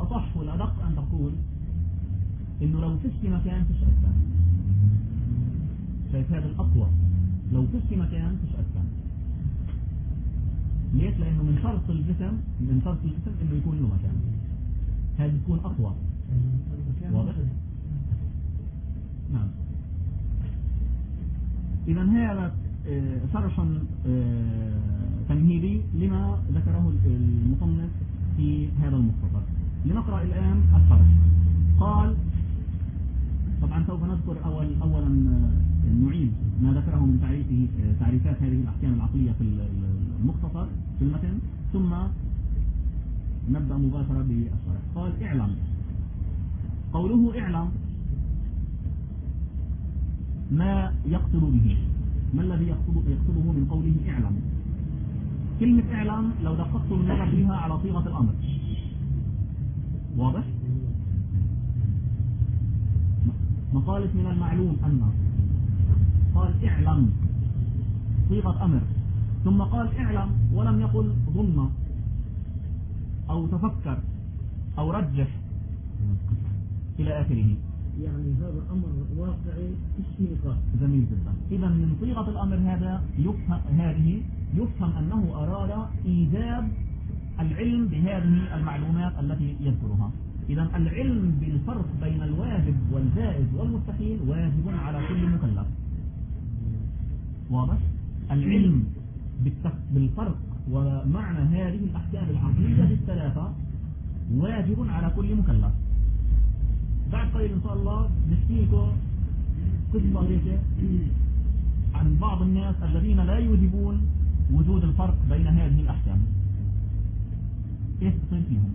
الأصح والأدق أن تقول إنه لو فيش مكان فيش أجسام. شايف هذا الأقوى، لو فيش مكان فيش أجسام. ليش؟ لأنه من شرط الجسم إنه يكون له مكان، هذا يكون أقوى. واضح؟ نعم. إذا هذا شرح تمهيدي لما ذكره المصنف في هذا المختصر. لنقرأ الآن الشرح. قال، طبعا سوف نذكر أولا نعيد ما ذكره من تعريفات هذه الأحكام العقلية في المختصر في المتن، ثم نبدأ مباشرة بالشرح. قال: اعلم. قوله اعلم ما يقصد به، ما الذي يقصده من قوله اعلم؟ كلمة اعلم لو دققت النظر فيها على صيغة الأمر، واضح؟ مقالة من المعلوم أن، قال اعلم صيغة أمر، ثم قال اعلم ولم يقل ظن أو تفكر أو رجح إلى آخره. يعني هذا أمر واقعي في نقاش. جميل جدا. إذا من صيغة الأمر هذا يفهم أنه أراد إيجاب العلم بهذه المعلومات التي يذكرها. إذا العلم بالفرق بين الواجب والجائز والمستحيل واجب على كل مكلف. واضح؟ العلم بالفرق ومعنى هذه الأحكام العقلية الثلاثة واجب على كل مكلف. بعد قليل إن شاء الله نحكي لكم قصة هيك عن بعض الناس الذين لا يوجبون وجود الفرق بين هذه الأحكام، إيش تصير فيهم.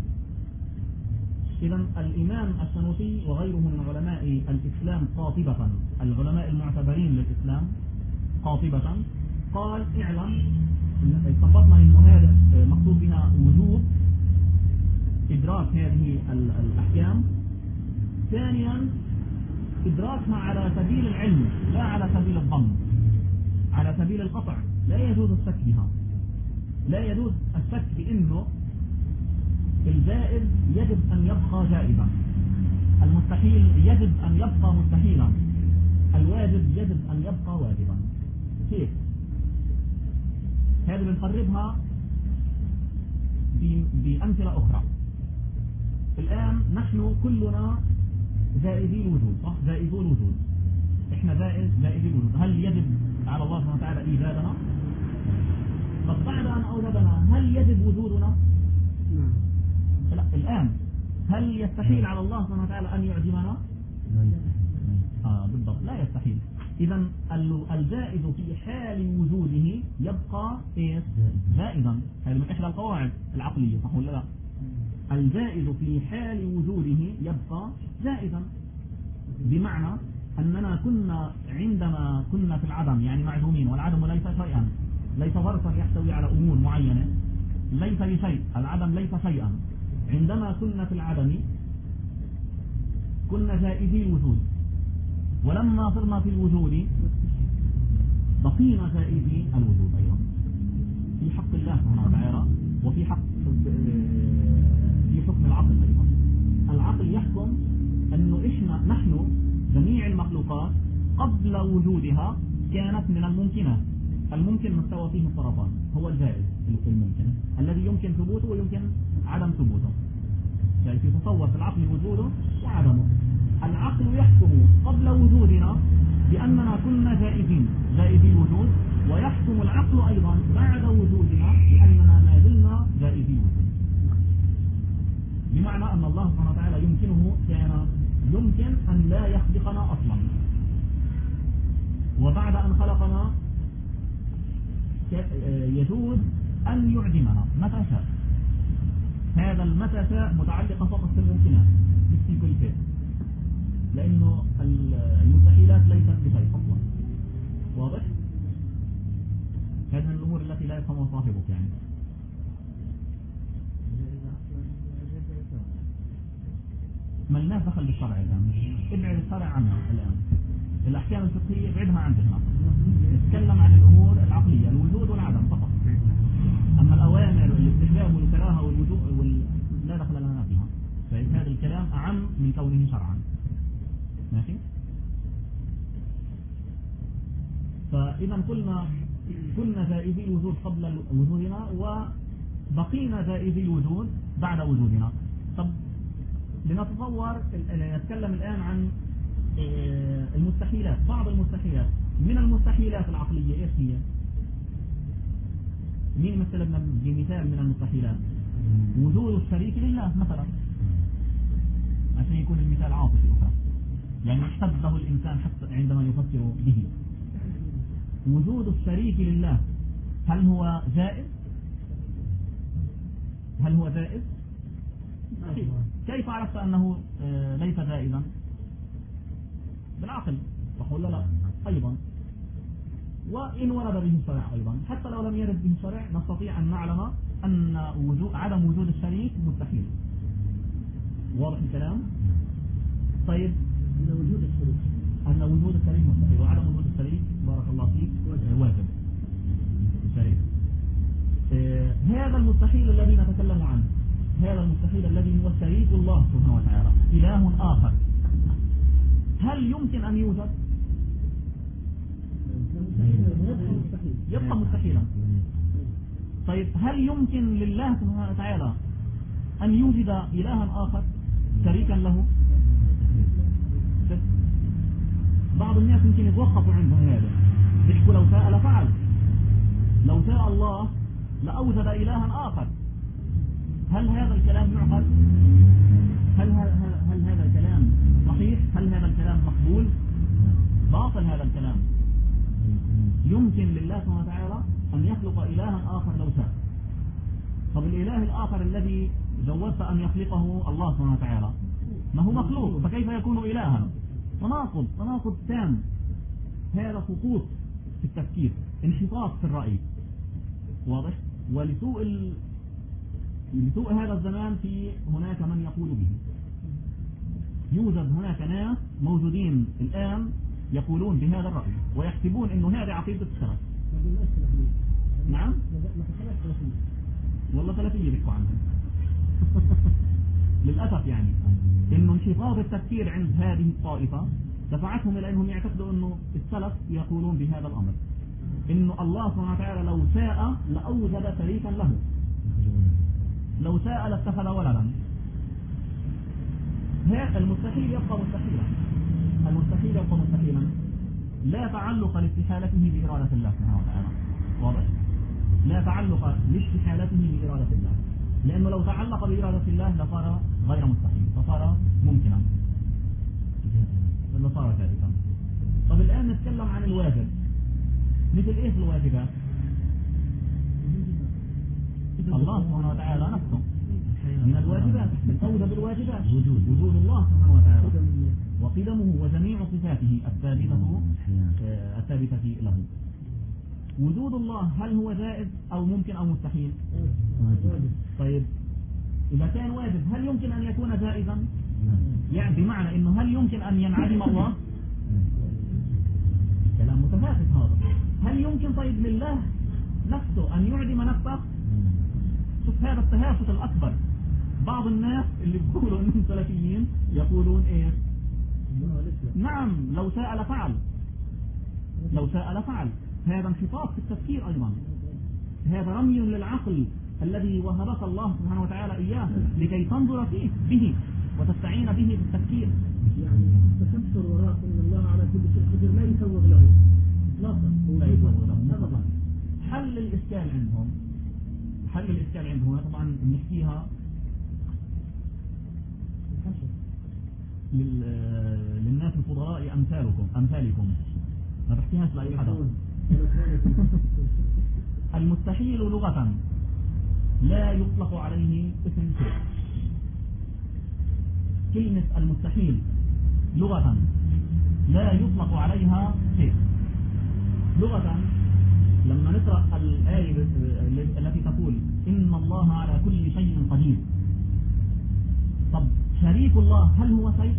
إذا الإمام السنوسي وغيره من علماء الإسلام قاطبة، العلماء المعتبرين للإسلام قاطبة، قال اعلم، استنبطنا إنه هذا مقصود بها وجوب إدراك هذه الأحكام. ثانيا إدراكها على سبيل العلم لا على سبيل الظن، على سبيل القطع. لا يجوز الشك بها، لا يجوز الشك بأنه الجائز يجب أن يبقى جائزا، المستحيل يجب أن يبقى مستحيلا، الواجب يجب أن يبقى واجبا. كيف؟ هذه بنقربها بأمثلة أخرى. الآن نحن كلنا زائدي الوجود، صح؟ زائدو الوجود، احنا زائدي الوجود. هل يجب على الله سبحانه وتعالى إيجادنا؟ طب بعد أن أوجدنا هل يجب وجودنا؟ لا. الآن هل يستحيل على الله سبحانه وتعالى أن يعدمنا؟ بالضبط، لا يستحيل. إذا الزائد في حال وجوده يبقى إيش؟ زائدا. هذه من إحدى القواعد العقلية، صح ولا لا؟ الزائد في حال وجوده يبقى زائدا، بمعنى أننا عندما كنا في العدم يعني معدومين، والعدم ليس شيئا، ليس ظرفا يحتوي على أمور معينة، ليس بشيء، العدم ليس شيئا. عندما كنا في العدم كنا زائدي الوجود، ولما صرنا في الوجود بقينا زائدي الوجود أيضا في حق الله سبحانه وتعالى، وفي حق في حكم العقل أيضا. العقل يحكم أنه نحن جميع المخلوقات قبل وجودها كانت من الممكنات. الممكن مستوى فيه الطرفان، هو الجائز الممكن الذي يمكن ثبوته ويمكن عدم ثبوته، يعني يتصور في العقل وجوده وعدمه. العقل يحكم قبل وجودنا بأننا كنا زائدي الوجود، ويحكم العقل أيضا بعد وجودنا بأننا ما زلنا زائدي الوجود، بمعنى أن الله سبحانه وتعالى يمكن أن لا يخلقنا أصلا، وبعد أن خلقنا يجوز أن يعدمنا متى شاء. هذا المتى شاء متعلقة فقط في الممكنات مش في كل شيء، لأنه المستحيلات ليست بشيء أصلا. واضح؟ هذه من الأمور التي لا يفهمها صاحبك يعني. ما لنا دخل بالشرع الآن، ابعد الشرع عنها الآن. الأحكام الفقهية ابعدها عن ذهنك، نتكلم عن الأمور العقلية، الوجود والعدم فقط. أما الأوامر والاستحباب والكراهة والوجوب لا دخل لنا فيها. فهذا الكلام أعم من كونه شرعا. ماشي. فإذا كنا جائزي الوجود قبل وجودنا وبقينا جائزي الوجود بعد وجودنا. طب لنتصور نتكلم الآن عن المستحيلات. بعض المستحيلات من المستحيلات العقلية إيش هي؟ مين مثل بمثال من المستحيلات؟ وجود الشريك لله مثلا، عشان يكون المثال عاطفي أخرى، يعني يحتد له الإنسان حتى عندما يفكر به. وجود الشريك لله هل هو جائز؟ هل هو جائز؟ كيف عرفت أنه ليس جائزا؟ بالعقل، صح ولا لا؟ أيضا. وإن ورد به الشرع أيضا، حتى لو لم يرد به الشرع نستطيع أن نعلم أن عدم وجود الشريك مستحيل. واضح الكلام؟ طيب أن وجود الشريك مستحيل وعدم وجود الشريك بارك الله فيك واجب. الشريك هذا المستحيل الذي نتكلم عنه، هذا المستحيل الذي هو شريك الله سبحانه وتعالى، إله آخر، هل يمكن أن يوجد؟ يبقى مستحيلا. طيب هل يمكن لله سبحانه وتعالى أن يوجد إلها آخر شريكا له؟ بعض الناس يمكن يتوقفوا عند هذا، يحكوا لو شاء لفعل، لو شاء الله لأوجد إلها آخر. هل هذا الكلام يعقل؟ هل هذا الكلام صحيح؟ هل هذا الكلام مقبول؟ باطل هذا الكلام. يمكن لله سبحانه وتعالى أن يخلق إلها آخر لو شاء. طب الإله الآخر الذي جوزت أن يخلقه الله سبحانه وتعالى ما هو مخلوق، فكيف يكون إلها؟ تناقض تام. هذا سقوط في التفكير، انحطاط في الرأي. واضح؟ ولسوء هذا الزمان في هناك من يقول به. يوجد هناك ناس موجودين الآن يقولون بهذا الرأي ويحسبون انه هذه عقيدة السلف. نعم؟ والله ثلاثية بيحكوا عنها. للأسف يعني انه انحطاط التفكير عند هذه الطائفة دفعتهم الى انهم يعتقدوا انه السلف يقولون بهذا الامر، انه الله سبحانه وتعالى لو شاء لأوجد شريكا له، لو شاء لاتخذ ولدا. هذا المستحيل يبقى مستحيلا. المستحيل يبقى مستحيلا، لا تعلق لاستحالته بإرادة الله سبحانه وتعالى. واضح؟ لا تعلق لاستحالته بإرادة الله، لأنه لو تعلق بإرادة الله لصار غير مستحيل، فصار ممكنا، لصار ثابتا. طب الآن نتكلم عن الواجب. مثل إيش الواجبات؟ الله سبحانه وتعالى نفسه من الواجبات، من أوجب الواجبات وجود الله سبحانه وتعالى وقدمه وجميع صفاته الثابتة له. وجود الله هل هو جائز أو ممكن أو مستحيل؟ طيب إذا كان واجب هل يمكن أن يكون جائزا؟ يعني بمعنى إنه هل يمكن أن ينعدم الله؟ كلام متفاوت هذا. هل يمكن طيب لله نفسه أن يعدم نفسه؟ شوف هذا التهافت الأكبر. بعض الناس اللي بيقولوا انهم سلفيين يقولون ايه؟ نعم لو شاء لفعل، لو شاء لفعل. هذا انحطاط في التفكير ايضا، هذا رمي للعقل الذي وهبك الله سبحانه وتعالى اياه لكي تنظر فيه به وتستعين به في التفكير. يعني تفكر وراء ان الله على كل شيء قدير لا يسوغ له لا يسوغ له. حل الاشكال عندهم طبعا بنحكيها للناس الفضلاء أمثالكم، ما بحكيهاش لأي حدا. المستحيل لغة لا يطلق عليه اسم شيء. كلمة المستحيل لغة لا يطلق عليها شيء. لغة لما نقرأ الآية التي تقول إن الله على كل شيء قدير، طب شريك الله هل هو شيء؟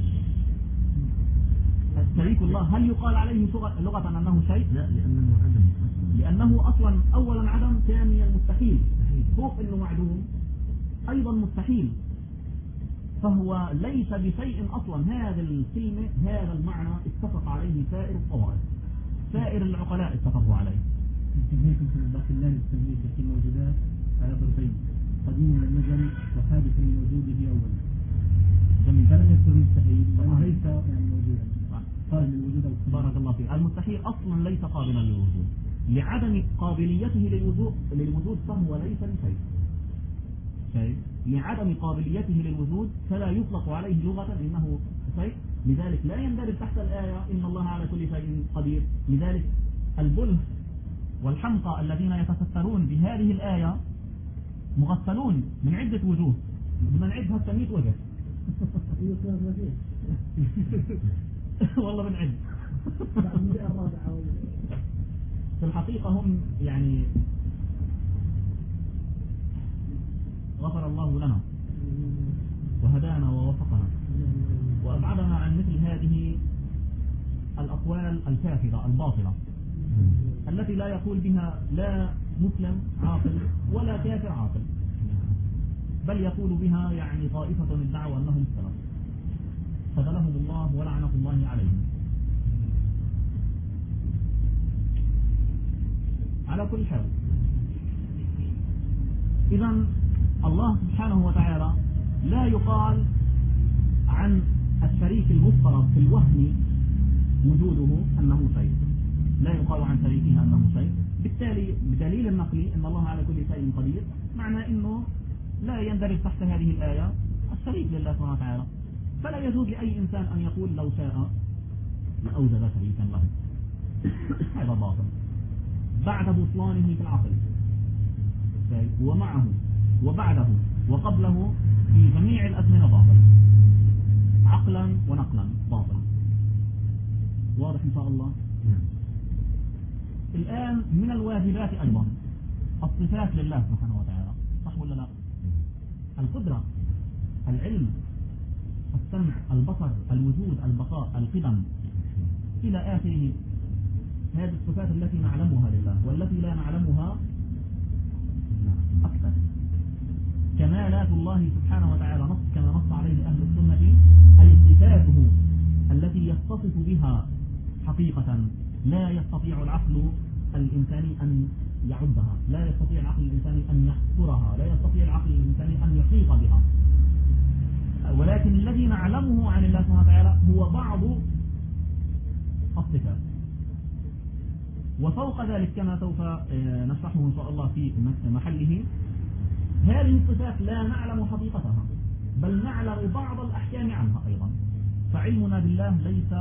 شريك الله هل يقال عليه لغة أنه شيء؟ لا، لأنه عدم. لأنه أصلا أولا عدم، ثانيا مستحيل، فوق إنه معدوم أيضا مستحيل. فهو ليس بشيء أصلا. هذا الكلمة هذا المعنى اتفق عليه سائر الطوائف، سائر العقلاء اتفقوا عليه. لكن لا نسميه في الموجودات على ضربين، قديم لم يزل وحادث من وجوده أولا. فلم يكن مستحيل لأنه ليس يعني موجودا قابل للوجود. بارك الله فيك. المستحيل أصلا ليس قابلا للوجود، لعدم قابليته للوجود فهو ليس بشيء. لعدم قابليته للوجود فلا يطلق عليه لغة إنه شيء، لذلك لا يندرج تحت الآية إن الله على كل شيء قدير. لذلك البله والحمقى الذين يتسترون بهذه الآية مغفلون من عدة وجوه، بدنا نعدها 100 وجه. والله بنعد. في الحقيقة هم يعني غفر الله لنا وهدانا ووفقنا وأبعدنا عن مثل هذه الأقوال الكافرة الباطلة التي لا يقول بها لا مسلم عاقل ولا كافر عاقل، بل يقول بها يعني طائفة الدعوة أنهم السلف، خذلهم الله ولعنة الله عليهم. على كل حال، إذن الله سبحانه وتعالى لا يقال عن الشريك المفترض في الوهم وجوده أنه شيء، لا يقال عن شريكه أنه شيء. بالتالي بدليل النقل إن الله على كل شيء قدير، معنى أنه لا يندرج تحت هذه الآية الشريك لله سبحانه وتعالى. فلا يجوز لأي إنسان أن يقول لو شاء لأوجد شريكا له، هذا باطل بعد بطلانه في العقل ومعه وبعده وقبله في جميع الأزمنة باطل، عقلا ونقلا باطل. واضح إن شاء الله. الآن من الواجبات أيضا الصفات لله سبحانه وتعالى، صح ولا لا؟ القدرة، العلم، السمع، البصر، الوجود، البقاء، القدم إلى آخره. هذه الصفات التي نعلمها لله، والتي لا نعلمها أكثر. كمالات الله سبحانه وتعالى نص كما نص عليه أهل السنة، أي صفاته التي يتصف بها حقيقة لا يستطيع العقل الإنساني أن يعدها، لا يستطيع العقل الإنساني أن يحصرها، لا يستطيع العقل الإنساني أن يحيط بها. ولكن الذي نعلمه عن الله سبحانه وتعالى هو بعض الصفات، وفوق ذلك كما سوف نشرحه إن شاء الله في محله، هذه الصفات لا نعلم حقيقتها بل نعلم بعض الأحكام عنها أيضا. فعلمنا بالله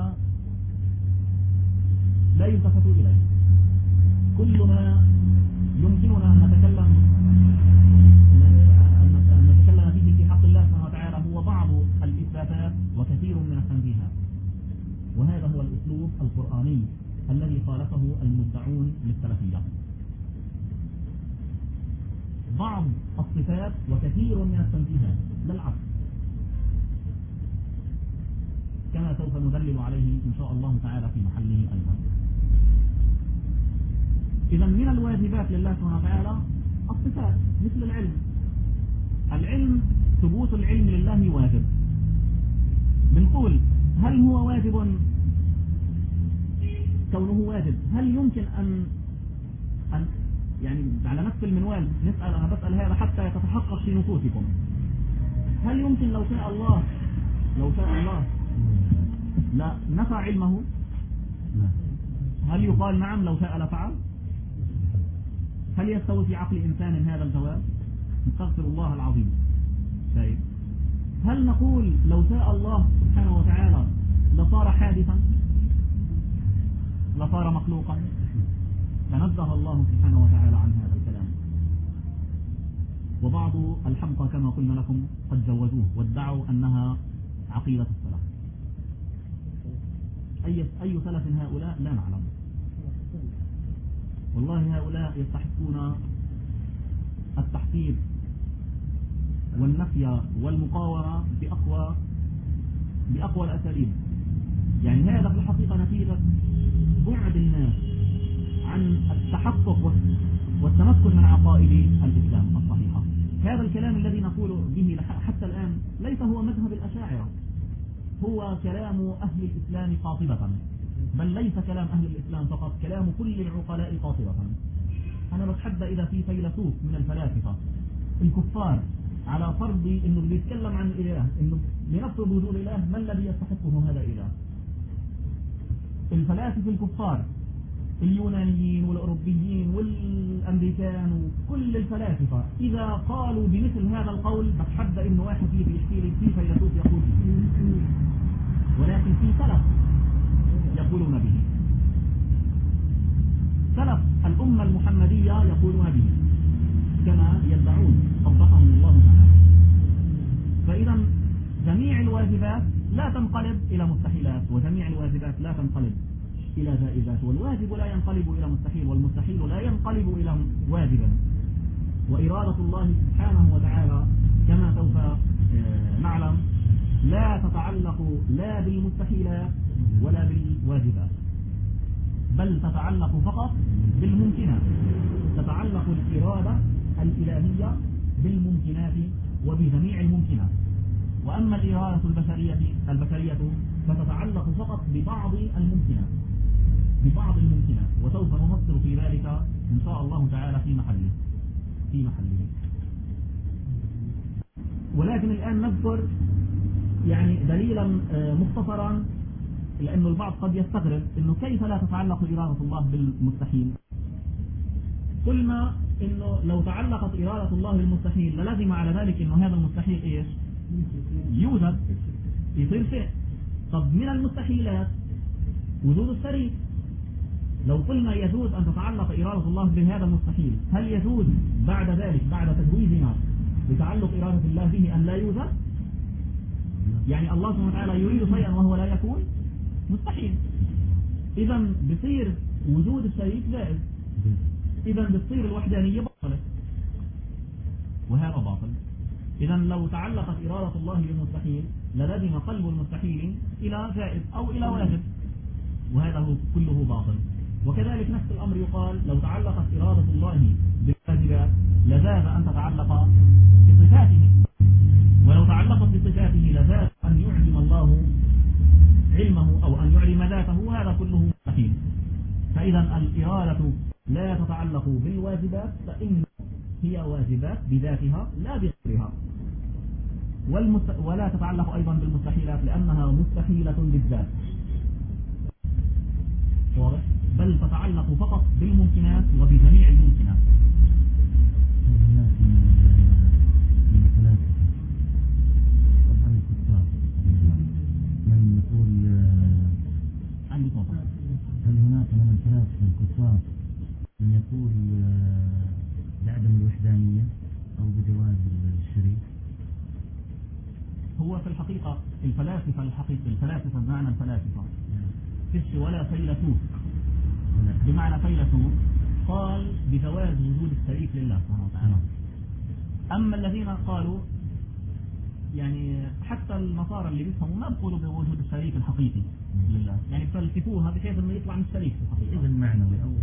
لا يلتفت إليه. كل ما يمكننا أن نتكلم به في حق الله سبحانه وتعالى هو بعض الإثباتات وكثير من التنزيهات، وهذا هو الأسلوب القرآني الذي خالفه المدعون للسلفية. بعض الصفات وكثير من التنزيهات، لا العكس، كما سوف ندلل عليه إن شاء الله تعالى في محله أيضا. إذا من الواجبات لله سبحانه وتعالى الصفات مثل العلم، ثبوت العلم لله واجب. بنقول هل هو واجب؟ كونه واجب هل يمكن أن يعني على نفس المنوال نسأل، أنا بسأل هذا حتى يتحقق في نفوسكم، هل يمكن لو شاء الله لا نفع علمه؟ هل يقال نعم لو شاء لفعل؟ هل يستوي في عقل إنسان هذا الجواب؟ نستغفر الله العظيم. طيب هل نقول لو شاء الله سبحانه وتعالى لصار حادثا، لصار مخلوقا؟ تنزه الله سبحانه وتعالى عن هذا الكلام. وبعض الحمقى كما قلنا لكم قد جوزوه وادعوا أنها عقيدة السلف. أي سلف هؤلاء لا نعلم، والله هؤلاء يستحقون التحقير والنفي والمقاومة بأقوى الأساليب. يعني هذا في الحقيقة نتيجة بعد الناس عن التحقق والتمكن من عقائد الإسلام الصحيحة. هذا الكلام الذي نقول به حتى الآن ليس هو مذهب الأشاعرة، هو كلام أهل الإسلام قاطبة، بل ليس كلام أهل الإسلام فقط، كلام كل العقلاء قاطبة. أنا بتحدى إذا في فيلسوف من الفلاسفة الكفار على فرض إنه بيتكلم عن الإله، إنه بنفرض وجود إله، ما الذي يستحقه هذا الإله؟ الفلاسفة الكفار اليونانيين والأوروبيين والأمريكان وكل الفلاسفة إذا قالوا بمثل هذا القول بتحدى إنه واحد يجي يحكي لي في فيلسوف يقول به، ولكن في سلف يقولون به، سلف الأمة المحمدية يقولون به كما يدعون قبحهم الله تعالى. فإذا جميع الواجبات لا تنقلب إلى مستحيلات، وجميع الواجبات لا تنقلب إلى جائزات، والواجب لا ينقلب إلى مستحيل، والمستحيل لا ينقلب إلى واجبا. وإرادة الله سبحانه وتعالى كما سوف نعلم لا تتعلق لا بالمستحيلات ولا بالواجبات، بل تتعلق فقط بالممكنات. تتعلق الإرادة الإلهية بالممكنات وبجميع الممكنات، وأما الإرادة البشرية فتتعلق فقط ببعض الممكنات، وسوف نفصل في ذلك إن شاء الله تعالى في محله. ولكن الآن نذكر يعني دليلا مختصرا، لأنه البعض قد يستغرب إنه كيف لا تتعلق إرادة الله بالمستحيل. قلنا إنه لو تعلقت إرادة الله بالمستحيل للزم على ذلك إنه هذا المستحيل إيش؟ يوجد، يصير شيء. طب من المستحيلات وجود الشريك. لو قلنا يجوز أن تتعلق إرادة الله بهذا المستحيل، هل يجوز بعد ذلك بعد تجويزنا بتعلق إرادة الله به أن لا يوجد؟ يعني الله سبحانه وتعالى يريد شيئا وهو لا يكون، مستحيل. إذا بصير وجود الشريك جائز، إذا بتصير الوحدانية باطلة، وهذا باطل. إذا لو تعلقت إرادة الله بالمستحيل للزم قلب المستحيل إلى جائز أو إلى واجب، وهذا هو كله باطل. وكذلك نفس الأمر يقال لو تعلقت إرادة الله بالواجبات لزاد أن تتعلق بصفاته، ولو تعلقت بصفاته لزاد أن يعلم الله علمه أو أن يعلم ذاته، وهذا كله مستحيل. فإذا الإرادة لا تتعلق بالواجبات، فإن هي واجبات بذاتها لا بغيرها، ولا تتعلق أيضا بالمستحيلات لأنها مستحيلة بالذات، واضح؟ بل تتعلق فقط بالممكنات وبجميع الممكنات. من يقول هل هناك من الفلاسفة الكفار من يقول بعدم الوحدانية أو بجواز الشريك؟ هو في الحقيقة الفلاسفة بمعنى الفلاسفة فيش ولا فيلسوف بمعنى فيلسوف قال بجواز وجود الشريك لله سبحانه وتعالى. أما الذين قالوا يعني حتى النصارى اللي بيفهموا ما بيقولوا بوجود الشريك الحقيقي لله، يعني بفلسفوها بحيث انه يطلع من الشريك في الحقيقة. إذا المعنوي أو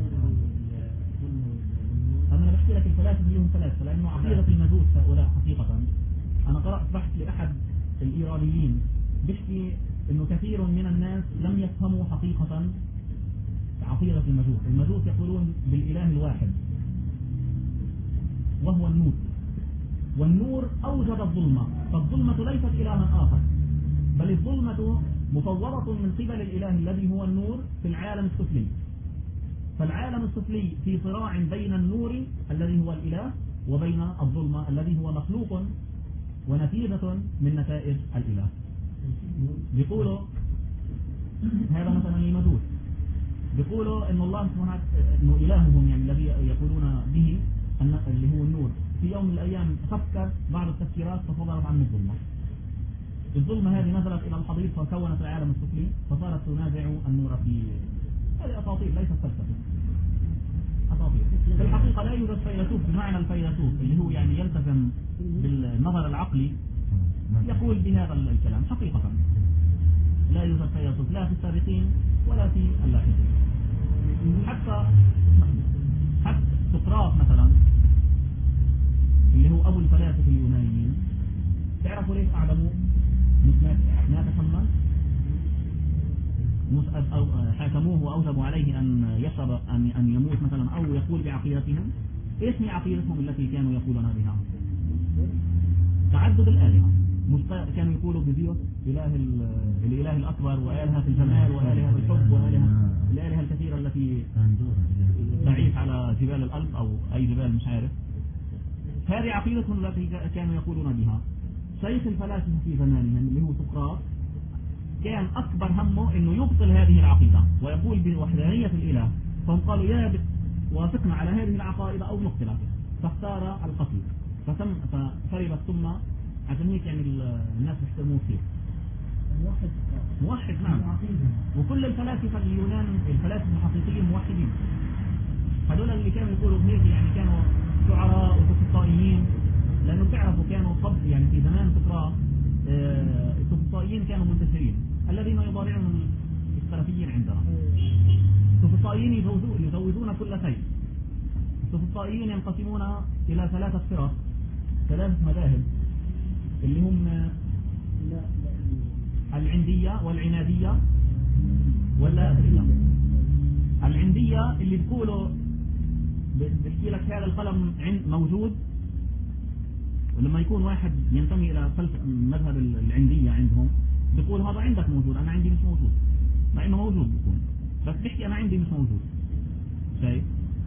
أنا بحكي لك الفلاسفة اللي هم فلاسفة، لأنه عقيدة المجوس هؤلاء حقيقة. أنا قرأت بحث لأحد الإيرانيين بيحكي إنه كثير من الناس لم يفهموا حقيقة عقيدة المجوس. المجوس يقولون بالإله الواحد وهو النور، والنور أوجد الظلمة، فالظلمة ليست إلها آخر، بل الظلمة مفوضة من قبل الإله الذي هو النور في العالم السفلي. فالعالم السفلي في صراع بين النور الذي هو الإله وبين الظلمة الذي هو مخلوق ونتيجة من نتائج الإله. بيقولوا هذا مثلا المجوس، بيقولوا إن الله سبحانه إنه إلههم يعني الذي يقولون به أن اللي هو النور في يوم من الأيام فكر بعض التفكيرات فصدرت عنه الظلمة هذه نزلت إلى الحضيض فكونت العالم السفلي فصارت تنازع النور في هذه أساطير ليست فلسفة، أساطير. في الحقيقة لا يوجد فيلسوف بمعنى الفيلسوف اللي هو يعني يلتزم بالنظر العقلي يقول بهذا الكلام. حقيقة لا يوجد فيلسوف لا في السابقين ولا في اللاحقين. حتى سقراط مثلا اللي هو أو أبو الفلاسفة اليونانيين، تعرفوا ليش أعدموا؟ ما تسمى؟ أو حاكموه وأوجبوا عليه أن يشرب أن يموت مثلا، أو يقول بعقيدتهم. إيش هي عقيدتهم التي كانوا يقولون بها؟ تعدد الآلهة. كانوا يقولوا بزيوس الإله الأكبر، وآلهة الجمال، وآلهة الحب، الآلهة الكثيرة التي تعيش على جبال الألب أو أي جبال مش عارف. هذه عقيدتهم التي كانوا يقولون بها. شيخ الفلاسفة في زمانهم اللي هو سقراط كان أكبر همه إنه يبطل هذه العقيدة ويقول بوحدانية الإله، فهم قالوا يا وافقنا على هذه العقائد أو نقتلك، فاختار القتل، فشرب السم. عشان هيك يعني الناس يحترموه كثير. موحد نعم. وكل الفلاسفة اليونان الفلاسفة الحقيقيين موحدين. هذول اللي كانوا يقولوا هيك يعني كانوا شعراء وسقراطيين، لأنه تعرفوا كانوا قبل يعني في زمان سقراط السقراطيين كانوا منتشرين الذين يضارعون السلفيين عندنا. السقراطيين يزودون كل شيء. السقراطيين ينقسمون إلى 3 فرق، 3 مذاهب، اللي هم العندية والعنادية واللائرية. العندية اللي بيقولوا بحكي لك هذا القلم موجود، ولما يكون واحد ينتمي إلى مذهب العندية عندهم بيقول هذا عندك موجود، أنا عندي مش موجود، مع إنه موجود بيكون، بس بيحكي أنا عندي مش موجود. شايف؟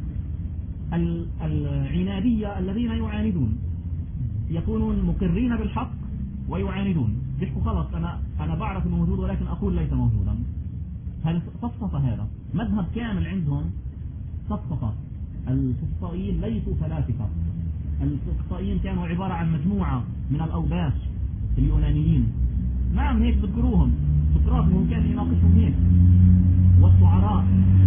العنادية الذين يعاندون يكونون مقرين بالحق ويعاندون، بيحكوا خلص أنا بعرف إنه موجود ولكن أقول ليس موجودا. هل صفصفة هذا مذهب كامل عندهم صفصفة. السقراطيين ليسوا فلاسفة. السقراطيين كانوا عبارة عن مجموعة من الأوباش اليونانيين. نعم هيك بذكروهم، سقراط كان يناقشهم هيك، والشعراء.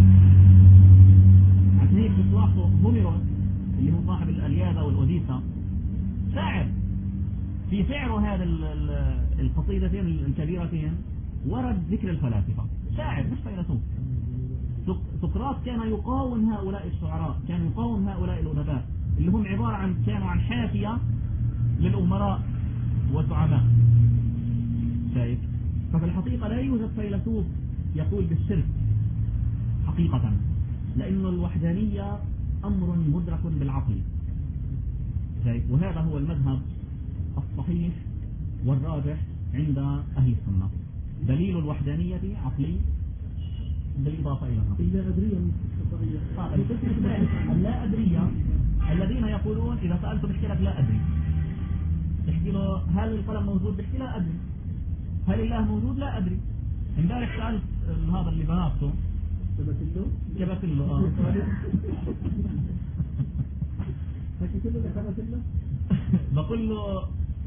عشان هيك بتلاحظوا هوميروس اللي هو صاحب الإلياذة والأوديسا شاعر، في شعره هذا القصيدتين الكبيرتين ورد ذكر الفلاسفة. شاعر مش فيلسوف. سقراط كان يقاوم هؤلاء الشعراء، كان يقاوم هؤلاء الأدباء اللي هم عبارة عن كانوا عن حاشية للأمراء والزعماء. شايف؟ ففي الحقيقة لا يوجد فيلسوف يقول بالشرك حقيقة، لأن الوحدانية أمر مدرك بالعقل. شايف؟ وهذا هو المذهب الصحيح والراجح عند أهل السنة. دليل الوحدانية عقلي بالإضافة إلى اللا أدرية القسم الثالث اللا أدرية، الذين يقولون إذا سألته بحكي لك لا أدري، تحكي له هل القلم موجود؟ بحكي لا أدري. هل الله موجود؟ لا أدري. امبارح سألت هذا اللي بناقشه جبت له بقول له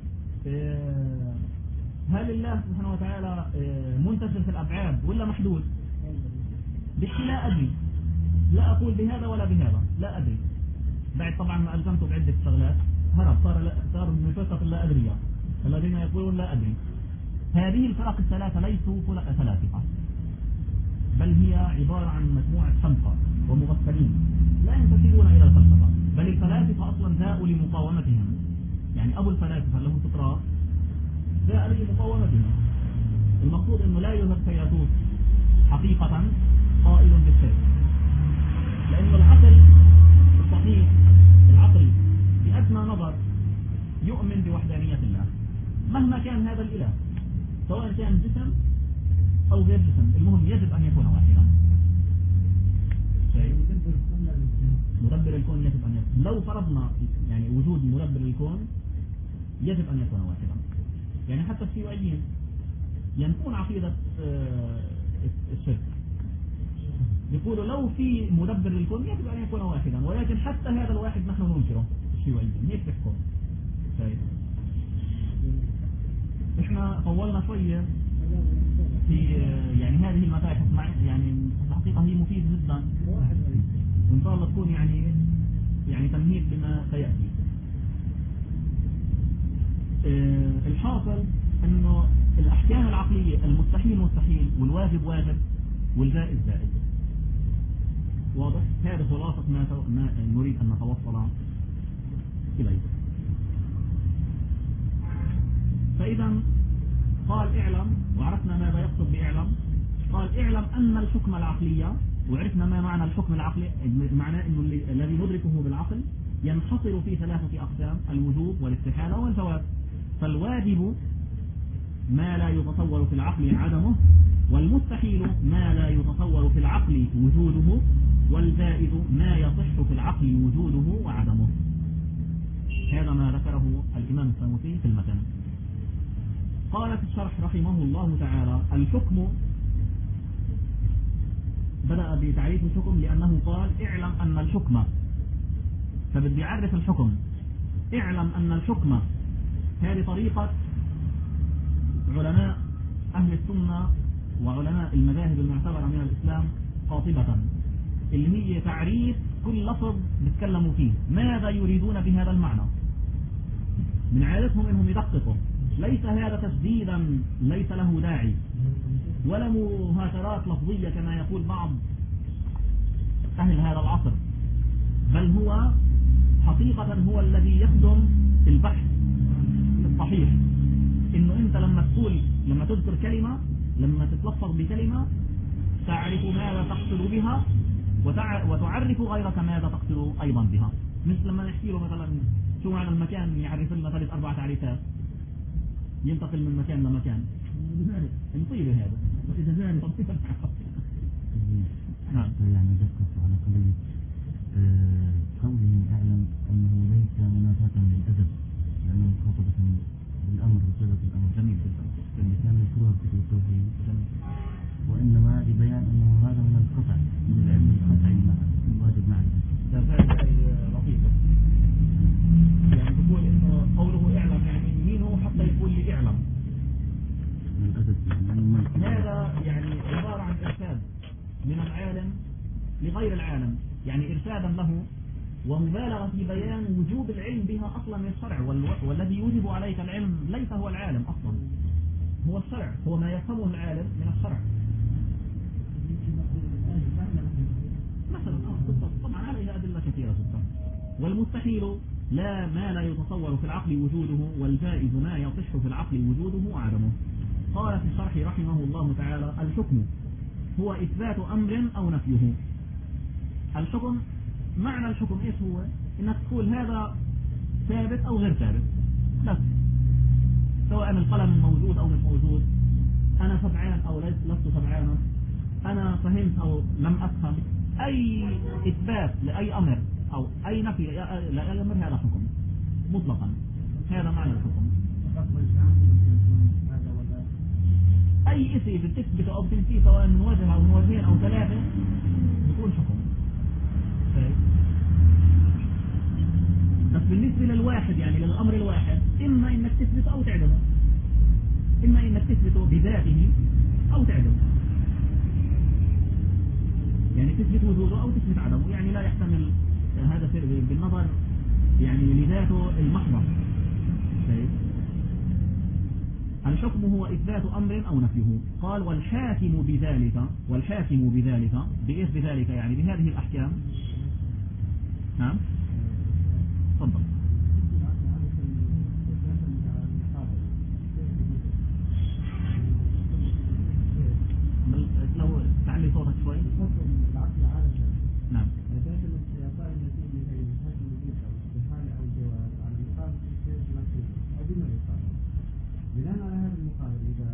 هل الله سبحانه وتعالى منتشر في الأبعاد ولا محدود؟ بحكي لا أدري، لا أقول بهذا ولا بهذا، لا أدري. بعد طبعا ما ألزمته بعدة شغلات هرب، صار من فرقة اللا أدرية الذين يقولون لا أدري. هذه الفرق الثلاثة ليسوا فلاسفة، بل هي عبارة عن مجموعة خلفة ومغفلين لا ينتسبون إلى الفلسفة، بل الفلاسفة أصلا جاءوا لمقاومتهم. يعني أبو الفلاسفة اللي هو سقراط جاء لمقاومتهم. المقصود أنه لا يوجد فيلسوف حقيقة قائل بالشيء، لأن العقل الصحيح، العقل بأدنى نظر يؤمن بوحدانية الله مهما كان هذا الإله، سواء كان جسم أو غير جسم، المهم يجب أن يكون واحدا. مدبر الكون يجب أن يكون، لو فرضنا يعني وجود مدبر الكون يجب أن يكون واحدا. يعني حتى الشيوعيين ينفون عقيدة الشرك، يقولوا لو في مدبر للكون يجب أن يكون واحدا، ولكن حتى هذا الواحد نحن ننكره. الشيوعيين هيك بيحكوا. احنا طولنا شوية في يعني هذه المباحث، يعني الحقيقة هي مفيدة جدا، وإن شاء الله تكون يعني تمهيد لما سيأتي. الحاصل انه الاحكام العقلية المستحيل مستحيل، والواجب واجب، والجائز جائز. واضح؟ هذا خلاصة ما نريد ان نتوصل اليه. فإذا قال اعلم، وعرفنا ماذا يقصد بإعلم. قال اعلم أن الحكم العقلي، وعرفنا ما معنى الحكم العقلي، معناه أنه الذي ندركه بالعقل ينحصر في 3 أقسام: الوجوب والاستحالة والجواز. فالواجب ما لا يتصور في العقل عدمه، والمستحيل ما لا يتصور في العقل وجوده، والزائد ما يصح في العقل وجوده وعدمه. هذا ما ذكره الإمام السنوسي في المتن. قال في الشرح رحمه الله تعالى: الحكم، بدأ بتعريف الحكم لأنه قال اعلم أن الحكم، فبدي يعرف الحكم. اعلم أن الحكم، هذه طريقة علماء أهل السنة وعلماء المذاهب المعتبرة من الإسلام قاطبة، اللي هي تعريف كل لفظ بيتكلموا فيه ماذا يريدون بهذا المعنى. من عادتهم انهم يدققوا، ليس هذا تسديدا ليس له داعي ولا مهاترات لفظية كما يقول بعض أهل هذا العصر، بل هو حقيقة هو الذي يخدم البحث الصحيح. انه انت لما تذكر كلمة، لما تتلفظ بكلمة تعرف ماذا تقصد بها وتعرف غيرك ماذا تقصد أيضا بها. مثل لما نحكي له مثلا شو معنى المكان، يعرف لنا 3-4 تعريفات، ينتقل من مكان لمكان. نصيبه هذا وإذا ذلك نعم. يعني دقق على قضية قوله أعلم أنه ليس منافاة للأدب، لأنه مخاطبة بالأمر وصيغة الأمر. جميل جدا. كان يذكرها في التوحيد، وإنما لبيان أنه هذا من القطع، من العلم القطعي الواجب معرفة. ده فعل لطيف. يعني بقول إنه قوله اعلم يعني مين هو حتى يقول لي اعلم. من الأدب هذا يعني عبارة عن إرشاد من العالم لغير العالم، يعني إرشادا له ومبالغة في بيان وجوب العلم بها أصلا من الشرع، والذي يوجب عليك العلم ليس هو العالم أصلا، هو الشرع، هو ما يفهمه العالم من الشرع. مثلا طبعا عليها أدلة كثيرة جدا. والمستحيل ما لا يتصور في العقل وجوده، والجائز ما يصح في العقل وجوده وعدمه. قال في الشرح رحمه الله تعالى: الحكم هو إثبات أمر أو نفيه. الحكم، معنى الحكم إيش هو؟ إنك تقول هذا ثابت أو غير ثابت، بس سواء القلم موجود أو مش موجود، أنا سبعان أو لست سبعانا، أنا فهمت أو لم أفهم. أي إثبات لأي أمر أو أي نفي لأي أمر هذا حكم مطلقا. هذا معنى الحكم. أي شيء بتثبته أو بتنفيه سواء من وجه أو من وجهين أو 3 بيكون حكم. بس بالنسبة للواحد، يعني للأمر الواحد، إما إنك تثبته أو تعدمه، إما إنك تثبته بذاته أو تعدمه، يعني تثبت وجوده أو تثبت عدمه، يعني لا يحتمل هذا بالنظر يعني لذاته المحضة. الحكم هو إثبات أمر أو نفيه. قال: والحاكم بذلك بإيش بذلك؟ يعني بهذه الأحكام. نعم تفضل. لو تعلي صوتك شوي. نعم. بناء على هذا المقابل، إذا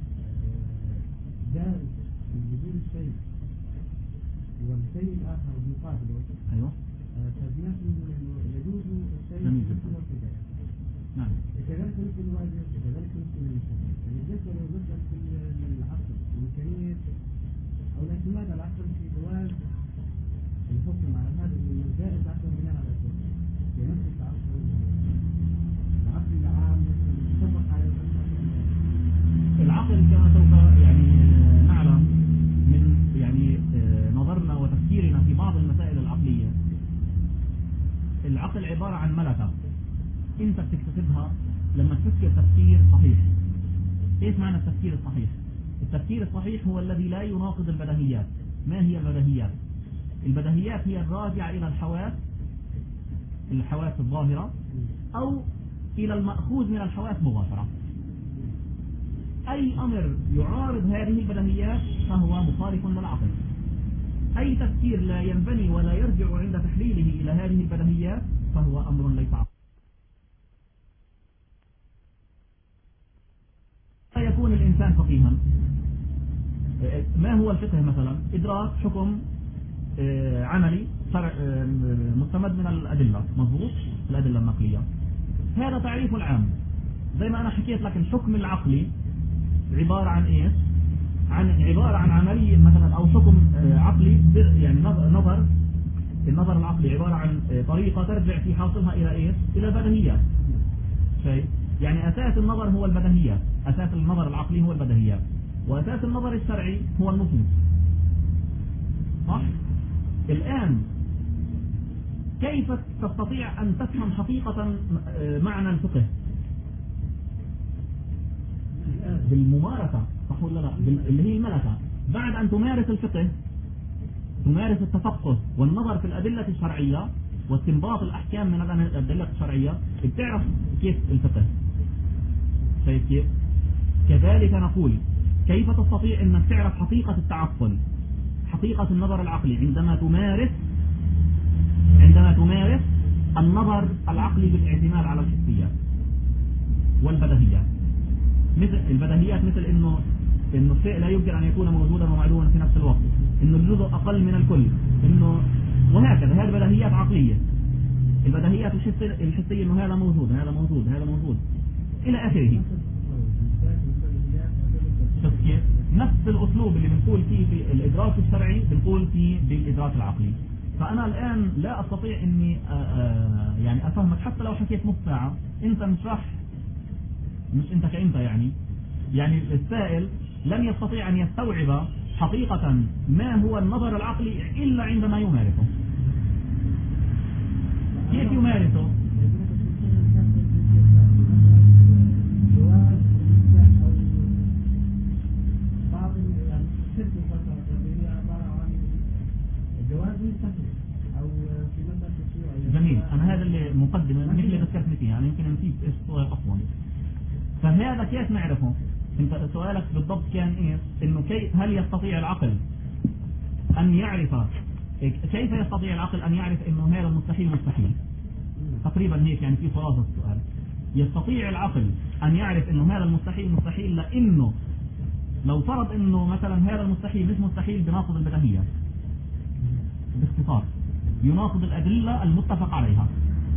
جاء وجود الشيء والشيء الآخر مقابله، أيوه، فبنفسه يجوز الشيء مثل الابتداء. نعم. كذلك مثل الواجب، كذلك مثل المستحيل. بالنسبة لو ذكر في العقل إمكانية أو الاعتماد على العقل في جواز الحكم على هذا الجائز عقل بناء على الحكم، بنفس العقل العام يتفق على العقل كما سوف يعني نعلم من يعني نظرنا وتفكيرنا في بعض المسائل العقلية. العقل عبارة عن ملكة انت بتكتسبها لما تفكر تفكير صحيح. ايش معنى التفكير الصحيح؟ التفكير الصحيح هو الذي لا يناقض البديهيات. ما هي البديهيات؟ البديهيات هي الراجعة الى الحواس الظاهرة او الى المأخوذ من الحواس مباشرة. أي أمر يعارض هذه البديهيات فهو مخالف للعقل. أي تفكير لا ينبني ولا يرجع عند تحليله إلى هذه البديهيات فهو أمر ليس عقل. يكون الإنسان فقيها. ما هو الفقه مثلا؟ إدراك حكم عملي مستمد من الأدلة، مضبوط، الأدلة النقلية. هذا تعريف العام. زي ما أنا حكيت لك الحكم العقلي عبارة عن إيه؟ عبارة عن عملية مثلا أو حكم عقلي، يعني النظر العقلي عبارة عن طريقة ترجع في حاصلها إلى إيه؟ إلى البديهيات. يعني أساس النظر هو البديهيات، أساس النظر العقلي هو البديهيات، وأساس النظر الشرعي هو النصوص. صح؟ الآن كيف تستطيع أن تفهم حقيقة معنى الفقه؟ بالممارسة، صح ولا لا؟ اللي هي الملكة. بعد أن تمارس الفقه، تمارس التفقه والنظر في الأدلة الشرعية واستنباط الأحكام من الأدلة الشرعية، بتعرف كيف الفقه. شايف كيف؟ كذلك نقول كيف تستطيع أن تعرف حقيقة التعقل، حقيقة النظر العقلي عندما تمارس النظر العقلي بالاعتماد على الحسيات والبديهيات. مثل البديهيات، مثل إنه الشيء لا يمكن أن يكون موجودا ومعلوما في نفس الوقت، إنه الجزء أقل من الكل، إنه وهكذا. هذه بديهيات عقلية. البديهيات الحسية إنه هذا موجود، هذا موجود، هذا موجود إلى آخره. نفس الأسلوب اللي بنقول فيه في الإدراك الشرعي بنقول فيه بالإدراك العقلي. فأنا الآن لا أستطيع إني يعني أفهمك حتى لو حكيت نص ساعة. أنت مش أنت كأنت يعني السائل لن يستطيع أن يستوعب حقيقة ما هو النظر العقلي إلا عندما يمارسه. كيف يمارسه؟ جميل. أنا هذا اللي مقدمة مثل اللي ذكرتني فيه، يعني يمكن نسيت إيش السؤال أصلا. فهذا كيف نعرفه؟ أنت سؤالك بالضبط كان إيه؟ إنه هل يستطيع العقل أن يعرف، كيف يستطيع العقل أن يعرف إنه هذا مستحيل؟ تقريبا هيك يعني في خلاصة السؤال. يستطيع العقل أن يعرف إنه هذا المستحيل مستحيل لأنه لو فرض إنه مثلا هذا المستحيل مش مستحيل بناقض البديهيات، باختصار يناقض الأدلة المتفق عليها.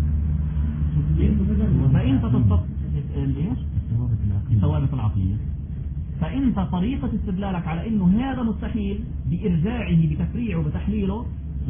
فأنت تستطيع الثوابت العقلية. فأنت طريقة استدلالك على إنه هذا مستحيل بإرجاعه بتفريعه بتحليله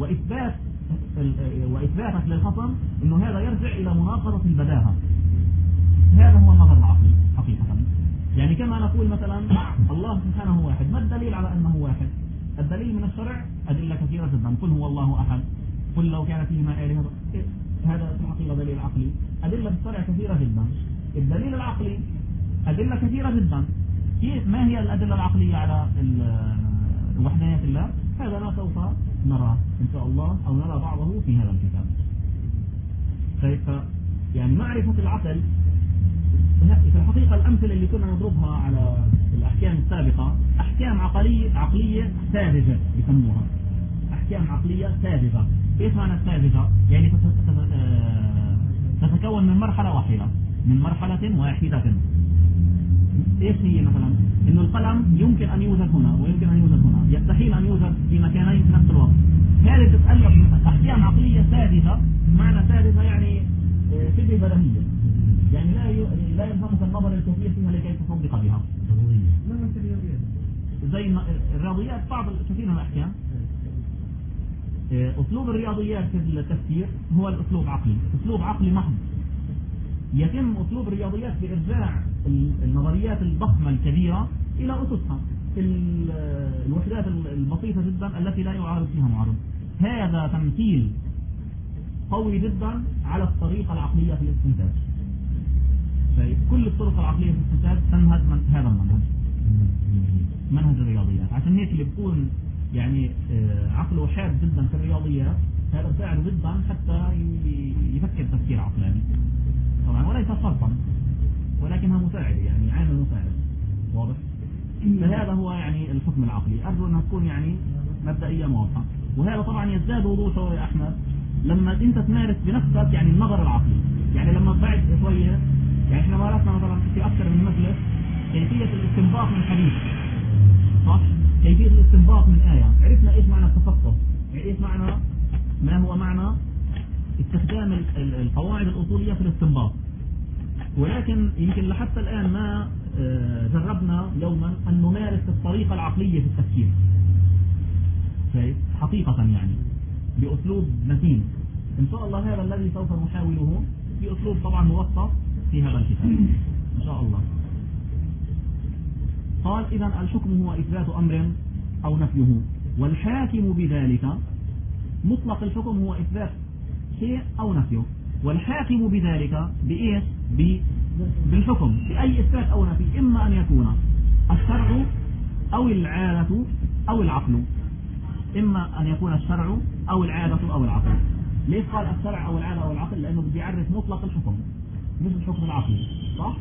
وإثباتك للخصم إنه هذا يرجع إلى مناقضة البداهة. هذا هو النظر العقلي حقيقة. يعني كما نقول مثلا الله سبحانه واحد، ما الدليل على أنه واحد؟ الدليل من الشرع أدلة كثيرة جدا. قل هو الله أحد، قل لو كان فيهما آلهة، هذا في الحقيقة دليل عقلي. أدلة الشرع كثيرة جدا. الدليل العقلي أدلة كثيرة جدا. ما هي الأدلة العقلية على وحدانية الله؟ هذا ما سوف نرى إن شاء الله، أو نرى بعضه في هذا الكتاب. يعني معرفة العقل في الحقيقة الأمثلة اللي كنا نضربها على الأحكام السابقة أحكام عقلية ساذجة يسموها، أحكام عقلية ساذجة. إيش معنى ساذجة؟ يعني تتكون من مرحلة واحدة، من مرحلة واحدة. إيش هي مثلا؟ إنه القلم يمكن أن يوجد هنا ويمكن أن يوجد هنا، يستحيل أن يوجد في مكانين في نفس الوقت. هذه تتألف أحكام عقلية ساذجة. معنى ساذجة يعني شبه بديهية، يعني لا يفهمك النظر الكثير فيها لكي تصدق بها. زي الرياضيات، بعض كثير من الأحكام. أسلوب الرياضيات في التفكير هو الأسلوب عقلي، أسلوب عقلي محض. يتم أسلوب الرياضيات بإرجاع النظريات الضخمة الكبيرة إلى أسسها في الوحدات البسيطة جدا التي لا يعارض فيها معارض. هذا تمثيل قوي جدا على الطريقة العقلية في الاستنتاج. كل الطرق العقلية في الاستنتاج تنهج من هذا المنهج، منهج الرياضيات. عشان هيك اللي بيكون يعني عقله حاد جدا في الرياضيات هذا بيساعده جدا حتى يفكر تفكير عقلاني طبعا، وليس شرطا ولكنها مساعدة، يعني عامل مساعد. واضح؟ فهذا هو يعني الحكم العقلي. أرجو أنها تكون يعني مبدئيا واضحة. وهذا طبعا يزداد وضوحه يا أحمد لما أنت تمارس بنفسك يعني النظر العقلي. يعني لما بعد شوية يعني احنا مارسنا مثلا في أكثر من مجلس كيفية الاستنباط من حديث، صح؟ كيفية الاستنباط من آية. عرفنا إيش معنى التفقه، يعني إيش معنى، ما هو معنى استخدام القواعد الأصولية في الاستنباط. ولكن يمكن لحتى الآن ما جربنا يوما أن نمارس الطريقة العقلية في التفكير حقيقة يعني بأسلوب متين. إن شاء الله هذا الذي سوف نحاوله بأسلوب طبعا موثق في هذا الكتاب إن شاء الله. قال إذن الحكم هو إثبات أمر أو نفيه، والحاكم بذلك مطلق الحكم هو إثبات شيء أو نفيه، والحاكم بذلك بإيش؟ بالحكم بأي إثبات أو نفي، إما أن يكون الشرع أو العادة أو العقل، إما أن يكون الشرع أو العادة أو العقل. ليش قال الشرع أو العادة أو العقل؟ لأنه بيعرف مطلق الحكم مش الحكم العقلي، صح؟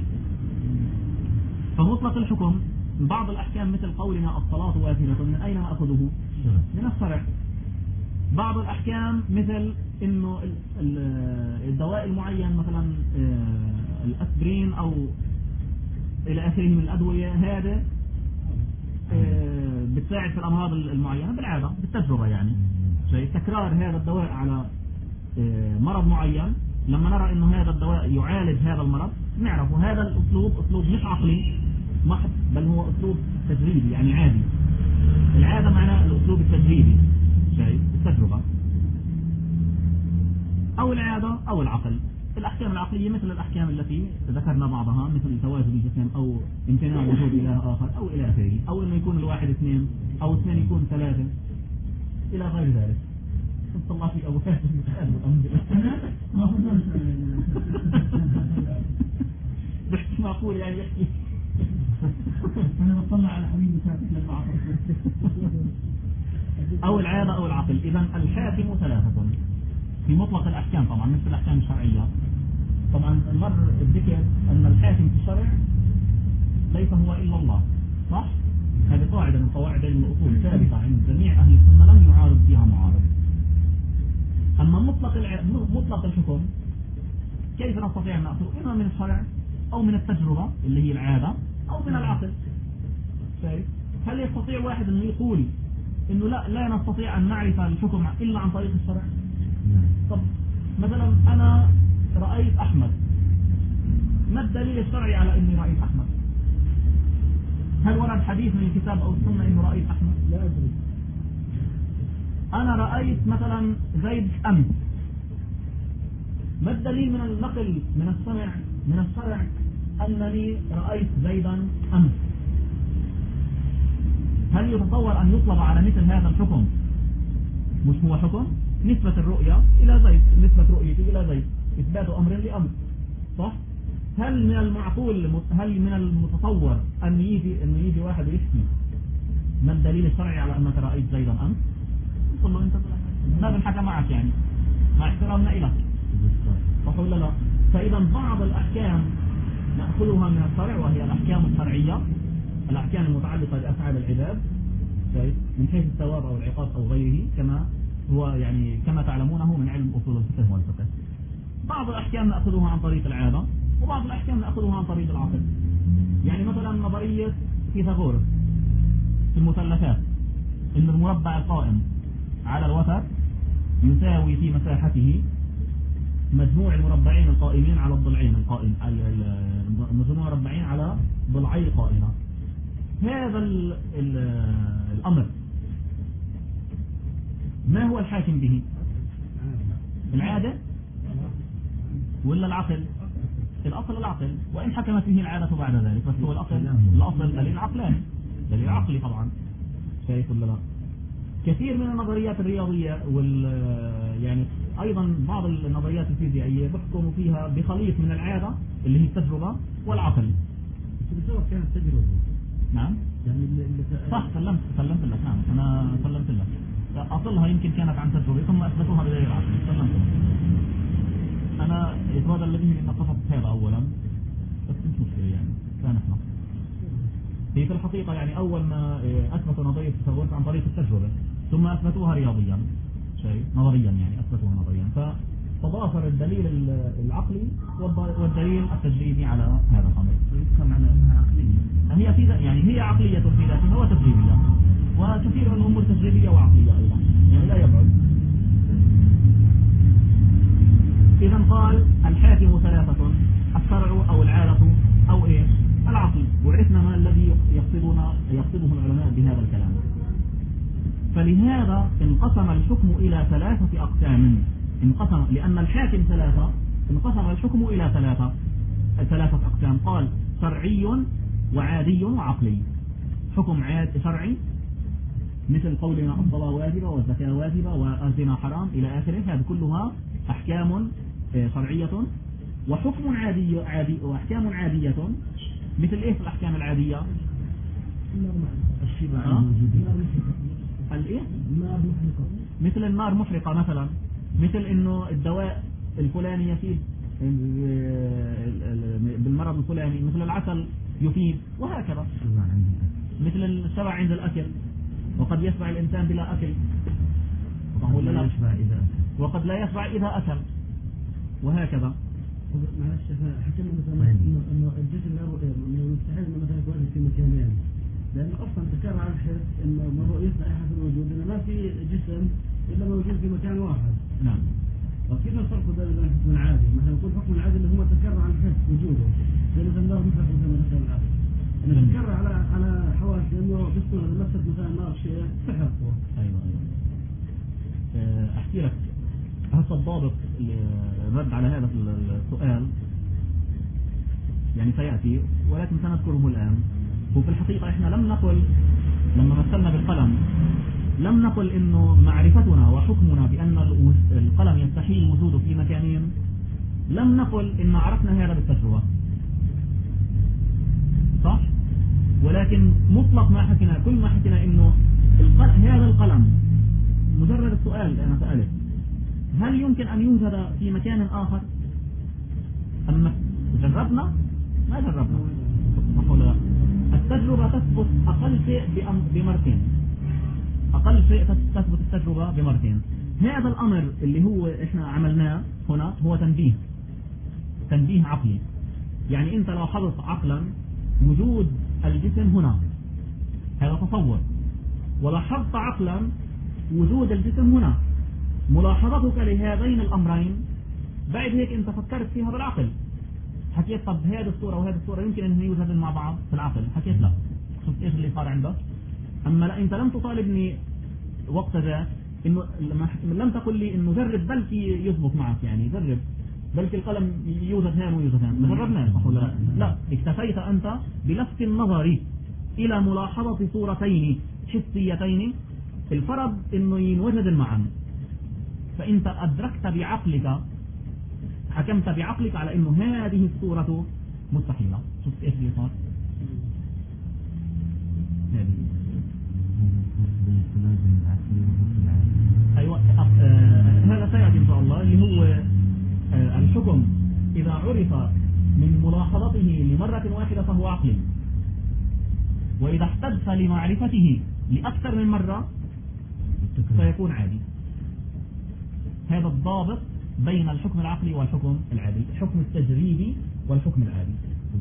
فمطلق الحكم بعض الأحكام مثل قولنا الصلاة واجبة من أين نأخذه؟ من الشرع. بعض الأحكام مثل إنه الدواء المعين مثلا الأسبرين أو إلى آخره من الأدوية هذا بتساعد في الأمراض المعينة بالعادة بالتجربة، يعني تكرار هذا الدواء على مرض معين، لما نرى إنه هذا الدواء يعالج هذا المرض نعرف هذا الأسلوب أسلوب مش عقلي محض، بل هو أسلوب تجريبي يعني عادي. العادة معناه الأسلوب التجريبي التجربة، أو العادة أو العقل. الأحكام العقلية مثل الأحكام التي ذكرنا بعضها مثل تواجد الجسم أو امتناع وجود إله آخر أو إلى آخره، أو إنه يكون الواحد اثنين أو اثنين يكون ثلاثة إلى غير ذلك. شفت الله في أبو فهد بحكي معقول يعني يحكي أنا بطلع على حبيبي ساكت للبعض. أو العادة أو العقل. إذن الحاكم ثلاثة في مطلق الأحكام طبعا مثل الأحكام الشرعية. طبعا مر الذكر أن الحاكم في الشرع ليس هو إلا الله، صح؟ هذه قاعدة من قواعد علم الأصول ثابتة عند جميع أهل السنة لم يعارض فيها معارض. أما مطلق الحكم كيف نستطيع أن نأخذه؟ إما من الشرع أو من التجربة اللي هي العادة أو من العقل. هل يستطيع واحد أن يقول إنه لا نستطيع أن نعرف الحكم إلا عن طريق الشرع؟ طب مثلا أنا رأيت أحمد، ما الدليل الشرعي على إني رأيت أحمد؟ هل ورد حديث من الكتاب أو السنة إنه رأيت أحمد؟ لا أدري. أنا رأيت مثلا زيد أمس، ما الدليل من النقل من الشرع أنني رأيت زيدا أمس؟ هل يتصور أن يطلب على مثل هذا الحكم؟ مش هو حكم نسبة الرؤية إلى زيد، نسبة رؤيتي إلى زيد إثبات أمر لأمر، صح؟ هل من المتصور أن يجي واحد يحكي ما الدليل الشرعي على أنك رأيت زيدا أمس؟ قل له أنت ما بنحكى معك يعني مع احترامنا إليك، صح ولا لا؟ فإذا بعض الأحكام نأخذها من الشرع وهي الأحكام الشرعية، الأحكام المتعلقة بأفعال العباد من حيث الثواب أو العقاب أو غيره، كما تعلمونه من علم أصول الفقه والفقه. بعض الأحكام نأخذها عن طريق العادة وبعض الأحكام نأخذها عن طريق العقل. يعني مثلا نظرية فيثاغورس في المثلثات إن المربع القائم على الوتر يساوي في مساحته مجموع المربعين القائمين على الضلعين مجموع المربعين على ضلعي القائمة. هذا الأمر ما هو الحاكم به؟ العادة ولا العقل؟ الأصل العقل، وإن حكمت به العادة بعد ذلك، بس هو الأصل دليل عقلاني، دليل عقلي طبعا. شايف ولا لا؟ كثير من النظريات الرياضية يعني أيضا بعض النظريات الفيزيائية بحكم فيها بخليط من العادة اللي هي التجربة والعقل. كانت تجربة. نعم يعني صح، سلمت لك. نعم أنا سلمت لك. أصلها يمكن كانت عن تجربة ثم أثبتوها بدليل العقل. سلمت لك. أنا يتوادى الذي من نقصت هذا أولا، بس مش مشكلة يعني فنحن هي في الحقيقة يعني أول ما أثبتوا نظرية التصور عن طريق التجربة، ثم أثبتوها رياضيا شيء نظريا، يعني أثبتوها نظريا، فتضافر الدليل العقلي والدليل التجريبي على هذا الأمر. ويفهم على أنها عقلية. هي في يعني هي عقلية في ذاتها وتجريبية، وكثير من الأمور تجريبية وعقلية أيضا، يعني لا يبعد. إذا قال الحاكم ثلاثة: الشرع أو العادة أو إيه؟ العقل. وعرفنا ما الذي يقصده العلماء بهذا الكلام. فلهذا انقسم الحكم إلى 3 أقسام. لأن الحاكم 3، انقسم الحكم إلى 3 أقسام. قال شرعي وعادي وعقلي. حكم شرعي مثل قولنا الصلاة واجبة والزكاة واجبة والزنا حرام إلى آخره، هذه كلها أحكام شرعية. وحكم عادي وأحكام عادية مثل إيه في الأحكام العادية؟ الشبع الإيه؟ مثل النار محرقة مثلا، مثل إنه الدواء الفلاني يفيد بالمرض الفلاني، مثل العسل يفيد، وهكذا. مثل الشبع عند الأكل، وقد يشبع الإنسان بلا أكل، وقد لا يشبع إذا أكل، وهكذا. معلش حكينا مثلا انه الجسم من المستحيل انه مثلا يكون في مكانين، لانه اصلا تكرر على الحس انه من رؤيتنا احنا في الوجود انه ما في جسم الا موجود في مكان واحد. نعم. وكيف الفرق بين الحكم العادي؟ مثلا يقول الحكم العادي اللي هو تكرر على الحس وجوده، زي مثلا النار مثل مثلا العادي انه تكرر على حواس، لانه بيصير نفس مثلا النار شيء تحرقه. ايوه. احكي لك هذا الضابط الرد على هذا السؤال يعني سيأتي، ولكن سنذكره الآن. وفي الحقيقة احنا لم نقل لما مثلنا بالقلم، لم نقل انه معرفتنا وحكمنا بأن القلم يستحيل وجوده في مكانين، لم نقل ان عرفنا هذا بالتجربة، صح؟ ولكن مطلق ما حكينا، كل ما حكينا انه هذا القلم، مجرد السؤال انا سألت هل يمكن أن يوجد في مكان آخر؟ أما جربنا؟ ما جربنا. التجربة تثبت أقل شيء بمرتين. أقل شيء تثبت التجربة بمرتين. هذا الأمر اللي هو إحنا عملناه هنا هو تنبيه عقلي. يعني أنت لو لاحظت عقلا وجود الجسم هنا، هذا تصور، ولاحظت عقلا وجود الجسم هنا، ملاحظتك لهذين الأمرين بعد هيك أنت فكرت فيها بالعقل، حكيت طب هذه الصورة وهذه الصورة يمكن أن يوجدن مع بعض في العقل، حكيت لا، شفت إيش اللي صار عندك. أما لا، أنت لم تطالبني وقت ذا إنه لم تقل لي إنه جرب بلكي يضبط معك، يعني جرب بلكي القلم يوجد هان ويوجد هان، جربناه صح ولا لا؟ لا، اكتفيت أنت بلفت النظر إلى ملاحظة صورتين حسيتين الفرض إنه ينوجد معا، فأنت أدركت بعقلك، حكمت بعقلك على إنه هذه الصورة مستحيلة. شفت إيش اللي صار؟ أيوة. هذا سيأتي إن شاء الله، اللي هو الحكم إذا عرف من ملاحظته لمرة واحدة فهو عقلي، وإذا احتج لمعرفته لأكثر من مرة سيكون عادي. هذا الضابط بين الحكم العقلي والحكم العادي، الحكم التجريبي والحكم العادي.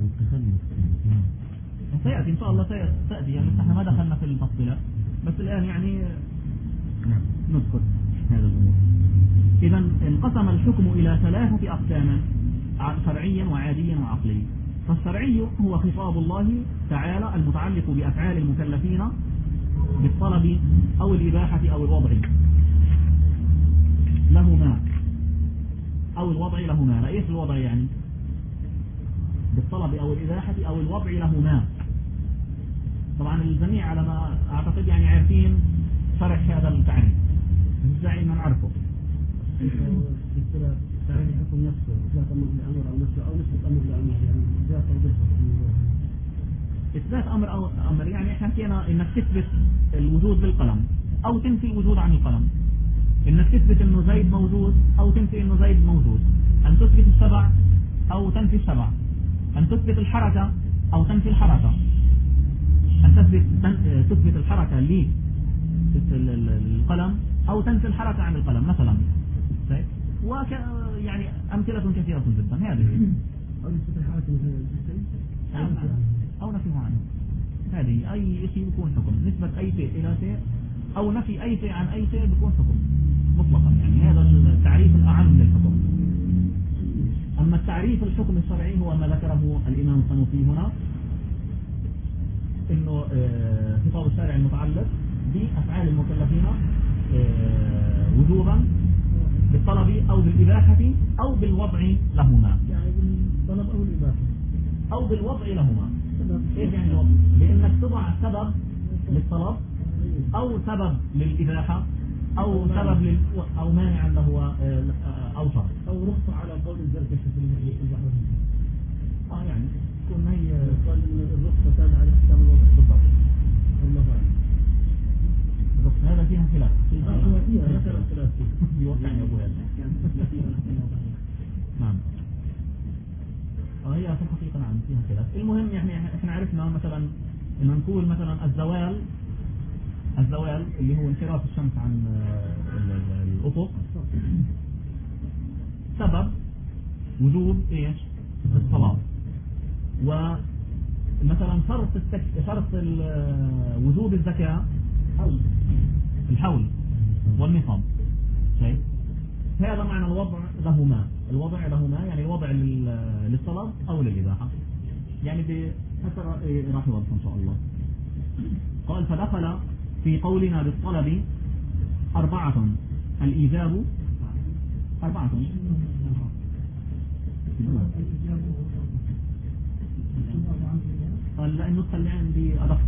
سيأتي إن شاء الله، سيأتي يعني احنا ما دخلنا في التفصيلات، بس الآن يعني نذكر هذا الأمور. إذا انقسم الحكم إلى 3 أقسام: شرعي وعادي وعقلي. فالشرعي هو خطاب الله تعالى المتعلق بأفعال المكلفين بالطلب أو الإباحة أو الوضع لهما، أو الوضع لهما. لا، إيش الوضع يعني؟ بالطلب أو الإباحة أو الوضع لهما. طبعا الجميع على ما أعتقد يعني عارفين شرح هذا التعريف، مش داعي إن نعرفه. تعريف الحكم نفسه، إثبات أمر لأمر أو نفسه أو نسبة أمر لأمر، يعني إثبات توضيح. إثبات أمر أو أمر يعني إحنا حكينا إنك تثبت الوجود بالقلم أو تنفي الوجود عن القلم، إنك تثبت إنه زيد موجود أو تنفي إنه زيد موجود، أن تثبت السبع أو تنفي السبع، أن تثبت الحركة أو تنفي الحركة. أن تثبت الحركة للقلم أو تنفي الحركة عن القلم مثلا. يعني أمثلة كثيرة جدا هذه. أو نثبت الحركة مثلا أو نفيها عنه. هذه أي شيء يكون حكم، نسبة أي شيء إلى شيء أو نفي أي شيء عن أي شيء بيكون حكم مطلقا. يعني هذا التعريف الأعم للحكم. أما التعريف الحكم الشرعي هو ما ذكره الإمام السنوسي هنا، إنه خطاب الشارع المتعلق بأفعال المكلفين وجوبا بالطلب أو بالإباحة أو بالوضع لهما. يعني بالطلب أو الإباحة أو بالوضع لهما. إيش يعني الوضع؟ بأنك تضع سبب للطلب أو سبب للإباحة أو سبب أو مانعا له أو شرط أو رخصة على قول الزركشي في البحر. يعني تكون هي قال الرخصة تابعة لأحكام الوضع بالضبط. والله أعلم. الرخصة هذا فيها خلاف. فيها مثلا خلاف يوقعني أبو هذا. نعم. هي في الحقيقة نعم فيها خلاف. المهم يعني احنا عرفنا مثلا إن نقول مثلا الزوال اللي هو انحراف الشمس عن الأفق سبب وجوب ايش الصلاة. ومثلا شرط وجوب الزكاة الحول والنصاب. شيء هذا معنى الوضع لهما. الوضع لهما يعني الوضع للصلاة أو للإباحة. يعني حتى راح يوضح إن شاء الله. قال فدخل في قولنا بالطلب 4 الإيجاب 4 قال لا النسخة اللي عندي أدق.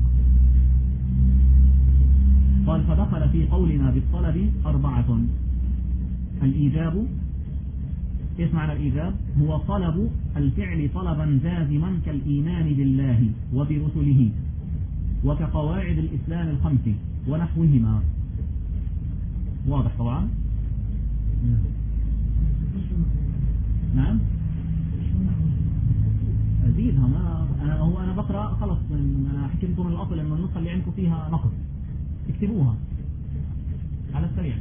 قال فدخل في قولنا بالطلب 4 الإيجاب. إيش معنى الإيجاب؟ هو طلب الفعل طلبا جازما كالإيمان بالله وبرسله وكقواعد الإسلام ال5 ونحوهما. واضح طبعا؟ نعم أزيدها. أنا بقرأ خلص. أنا حكيت لكم الأصل إن النسخة اللي عندكم فيها نقص اكتبوها على السريع.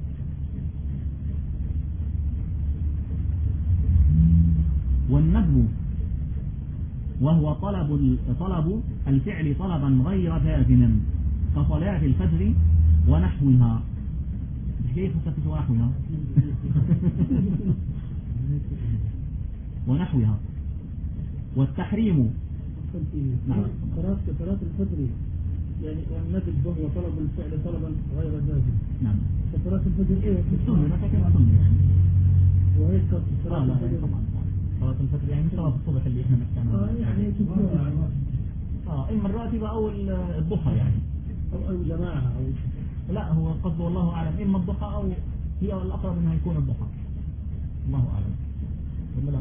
والندب وهو طلب الفعل طلبا غير جازم كصلاة الفجر ونحوها. كيف تفتش ونحوها؟ ونحوها. والتحريم نعم صلاة الفجر يعني والندب وهو طلب الفعل طلبا غير جازم. نعم صلاة الفجر ايه السنة ما كان سنة يعني. وهيك صلاة الفجر طبعا صلاة الفجر يعني صلاة الصبح اللي احنا نحكي عنها. يعني إما الراتبة أو الضحى يعني أو جماعة أو لا هو قصد والله أعلم إما الضحى أو هي الأقرب إنها يكون الضحى. الله أعلم. ولا لا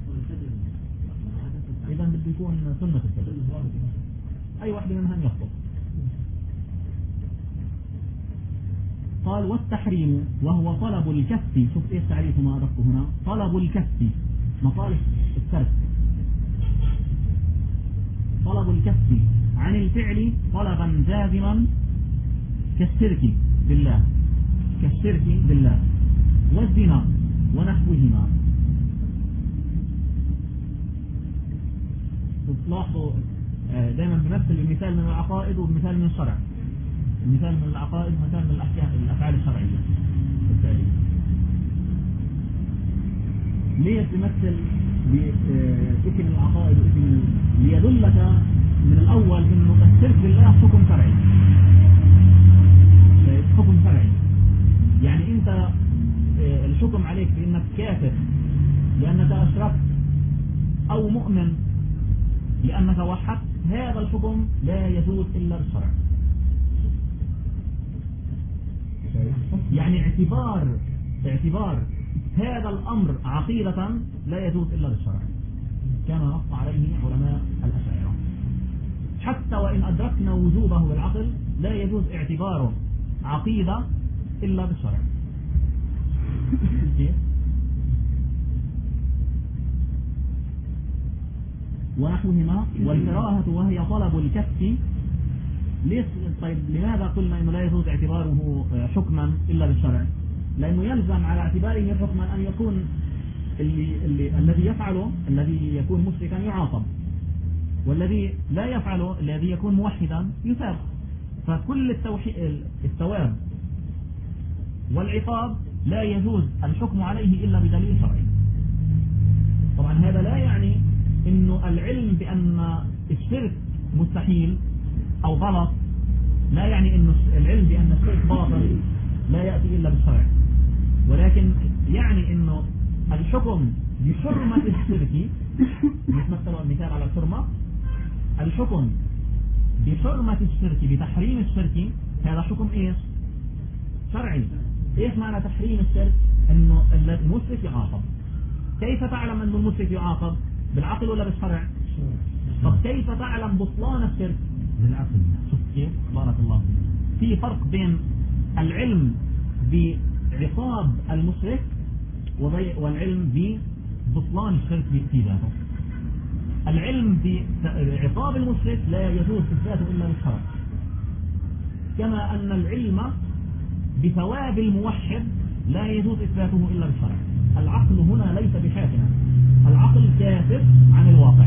إذا بده يكون سنة الفجر أي واحدة منها يخطب. قال والتحريم وهو طلب الكف. شوف إيش تعريف ما أدقه هنا. طلب الكف مصالح الترك. طلب الكف عن الفعل طلبا جازما كالشرك بالله والزنا ونحوهما. تلاحظوا دائما بنفس المثال من العقائد والمثال من الشرع. المثال من العقائد مثال من الأحكام الأفعال الشرعية التالية. ليش بمثل باسم العقائد واسم ليدلك من الأول إنه الشرك بالله حكم شرعي. حكم شرعي يعني أنت الحكم عليك بأنك كافر لأنك أشركت أو مؤمن لأنك وحدت. هذا الحكم لا يجوز إلا بالشرع. يعني اعتبار هذا الأمر عقيدة لا يجوز إلا بالشرع كما نص عليه علماء الأشاعرة. حتى وإن أدركنا وجوبه بالعقل لا يجوز اعتباره عقيدة إلا بالشرع. ونحوهما. والكراهة وهي طلب الكف ليش طيب لماذا قلنا انه لا يجوز اعتباره حكما الا بالشرع؟ لانه يلزم على اعتباره حكما ان يكون الذي يفعله الذي يكون مشركا يعاقب، والذي لا يفعله الذي يكون موحدا يثاب. فكل الثواب والعقاب لا يجوز الحكم عليه الا بدليل شرعي. طبعا هذا لا يعني انه العلم بان الشرك مستحيل او غلط، لا يعني انه العلم بان الشرك باطل لا ياتي الا بالشرع، ولكن يعني انه الحكم بحرمة الشرك مثل المثال على الحرمة، الحكم بحرمة الشرك بتحريم الشرك هذا حكم ايش؟ شرعي. ايش معنى تحريم الشرك؟ انه المشرك يعاقب. كيف تعلم انه المشرك يعاقب؟ بالعقل ولا بالشرع؟ طب كيف تعلم بطلان الشرك؟ بالعقل. شوف كيف؟ بارك الله فيك. في فرق بين العلم بعقاب المشرك والعلم ببطلان الشرك في ذاته. العلم بعقاب المشرك لا يجوز إثباته إلا بالشرع، كما أن العلم بثواب الموحد لا يجوز إثباته إلا بالشرع. العقل هنا ليس بحاكما، العقل كافر عن الواقع.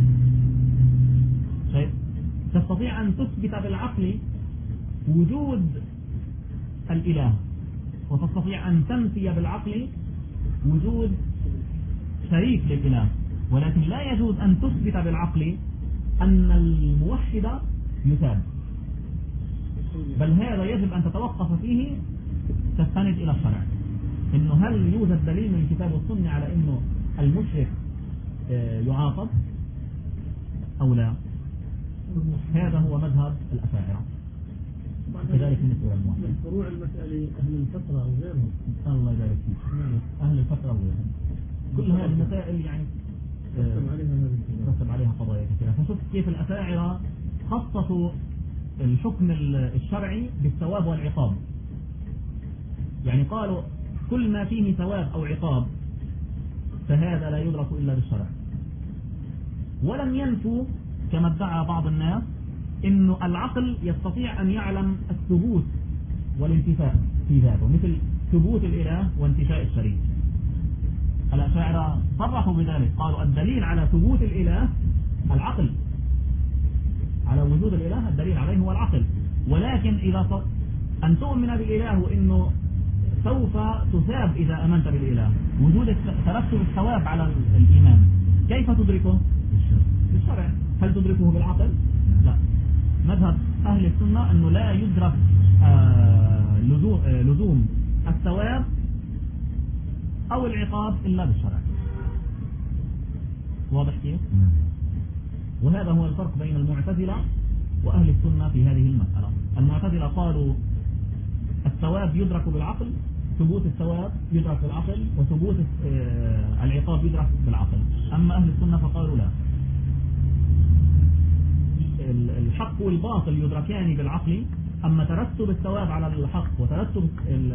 طيب تستطيع أن تثبت بالعقل وجود الإله، وتستطيع أن تنفي بالعقل وجود شريك للإله، ولكن لا يجوز أن تثبت بالعقل أن الموحد يثاب، بل هذا يجب أن تتوقف فيه تستند إلى الشرع. إنه هل يوجد دليل من الكتاب والسنة على إنه المشرك يعاقب أو لا؟ هذا هو مذهب الأشاعرة. كذلك بالنسبة للموحد. من فروع المسألة أهل الفترة وغيرهم. الله يبارك فيك. أهل الفترة وغيرهم. كل هذه المسائل يعني رتب عليها قضايا كثيرة. فشوف كيف الأشاعرة خصصوا الحكم الشرعي بالثواب والعقاب. يعني قالوا كل ما فيه ثواب أو عقاب فهذا لا يدرك إلا بالشرع. ولم ينفوا كما ادعى بعض الناس إنه العقل يستطيع أن يعلم الثبوت والانتفاء في ذاته، مثل ثبوت الإله وانتفاء الشريك. الأشاعرة صرحوا بذلك، قالوا الدليل على ثبوت الإله العقل، على وجود الإله الدليل عليه هو العقل. ولكن إذا أن تؤمن بالإله وإنه سوف تثاب إذا أمنت بالإله، وجود ترتب الثواب على الإيمان، كيف تدركه؟ بالشرع. هل تدركه بالعقل؟ لا. مذهب أهل السنة أنه لا يدرك لزوم الثواب أو العقاب إلا بالشرع. واضح كيف؟ وهذا هو الفرق بين المعتزلة وأهل السنة في هذه المسألة. المعتزلة قالوا الثواب يدرك بالعقل، ثبوت الثواب يدرك بالعقل، وثبوت العقاب يدرك بالعقل. أما أهل السنة فقالوا لا، الحق والباطل يدركان بالعقل، أما ترتب الثواب على الحق وترتب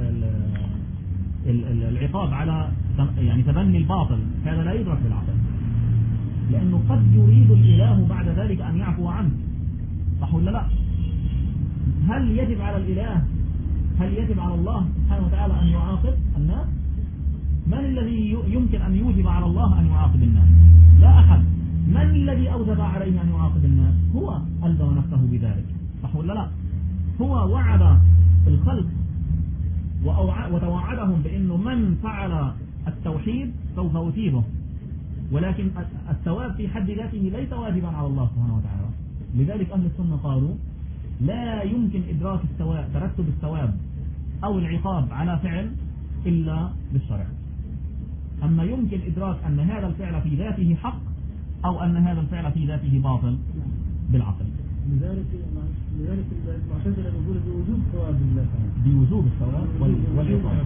العقاب على يعني تبني الباطل هذا لا يدرك بالعقل، لأنه قد يريد الإله بعد ذلك أن يعفو عنه، صح ولا لا؟ هل يجب على الإله، هل يجب على الله سبحانه وتعالى أن يعاقب الناس؟ من الذي يمكن أن يوجب على الله أن يعاقب الناس؟ لا أحد. من الذي أوجب عليه أن يعاقب الناس؟ هو ألزم نفسه بذلك، صح ولا لا؟ هو وعد الخلق وتوعدهم بأنه من فعل التوحيد سوف أثيبه، ولكن الثواب في حد ذاته ليس واجبا على الله سبحانه وتعالى. لذلك أهل السنة قالوا لا يمكن إدراك الثواب، ترتب الثواب أو العقاب على فعل إلا بالشرع. أما يمكن إدراك أن هذا الفعل في ذاته حق أو أن هذا الفعل في ذاته باطل بالعقل. لذلك المعتزلة يقول بوجوب ثواب الله تعالى، بوجوب الثواب والعقاب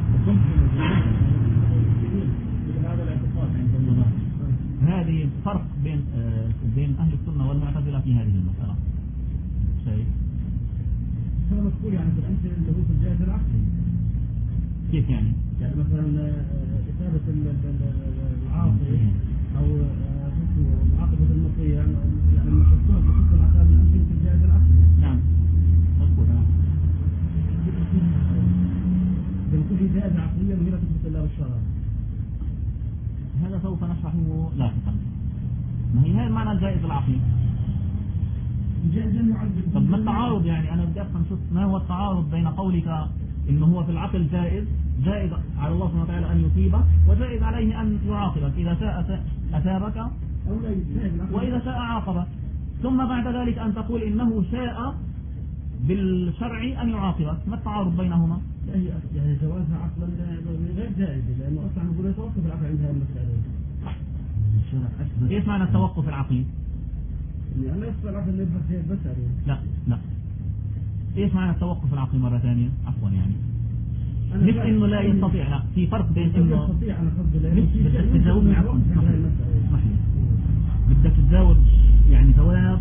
هذا الاعتقاد عندنا. هذه فرق بين أهل السنة والمعتزلة في هذه المسألة. شيء هذا مسؤول يعني في الأمثلة اللي هو في الجهاز العقلي. كيف يعني؟ يعني مثلا إثابة العاصي أو معاقبة المطيع، يعني المشكلة بحكم العقل في الجهاز العقلي. نعم. هي لا تثبت إلا بالشرع. هذا سوف نشرحه لاحقا. ما هي هذا المعنى الجائز العقلي. طب ما التعارض؟ يعني أنا بدي أفهم شوف ما هو التعارض بين قولك إنه هو في العقل جائز على الله سبحانه وتعالى أن يثيبك، وجائز عليه أن يعاقبك إذا شاء أثابك وإذا شاء عاقبك، ثم بعد ذلك أن تقول إنه شاء بالشرع أن يعاقبك. ما التعارض بينهما؟ يعني جوازها عقلا غير جائز، لأنه أصلا نقول يتوقف العقل عند هذه المسألة. إيش معنى التوقف العقلي؟ يعني لا يستطيع العقل أن يبحث فيها البشر. لا إيش معنى التوقف العقلي مرة ثانية؟ عفوا يعني مش إنه لا يستطيع، لا في فرق بين إنه يستطيع. أنا قصدي بدك تجاوبني عفوا، اسمح لي، بدك تجاوب يعني جواب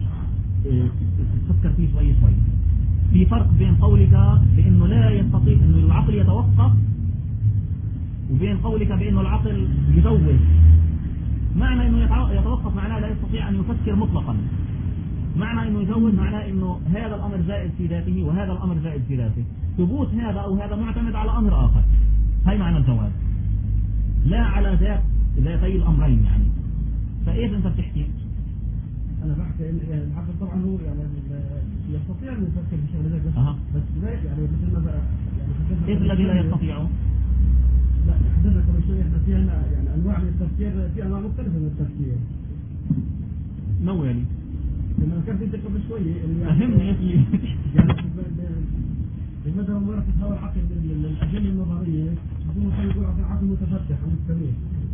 تفكر فيه شوي. في فرق بين قولك بأنه لا يستطيع إنه العقل يتوقف، وبين قولك بأنه العقل يزوج. معنى إنه يتوقف معناه لا يستطيع أن يفكر مطلقا، معنى إنه يزوج معناه إنه هذا الأمر زائد في ذاته وهذا الأمر زائد في ذاته. ثبوت هذا أو هذا معتمد على أمر آخر. هاي معنى الجواز، لا على ذاتي الأمرين يعني. فإيش أنت بتحكي؟ أنا بحكي يعني العقل طبعا هو يعني يستطيع أن يفكر في شغلة بس لا يعني مثل ما يعني إيش الذي لا يستطيعه؟ لا حددنا قبل شوي احنا في يعني أنواع من التفكير، في أنواع مختلفة من التفكير. نوعي لما ذكرت أنت قبل شوي فهمني يا أخي. يعني مثلا ممارسة هذا العقل الأجل النظرية يقول عقل متفتح ومستمر.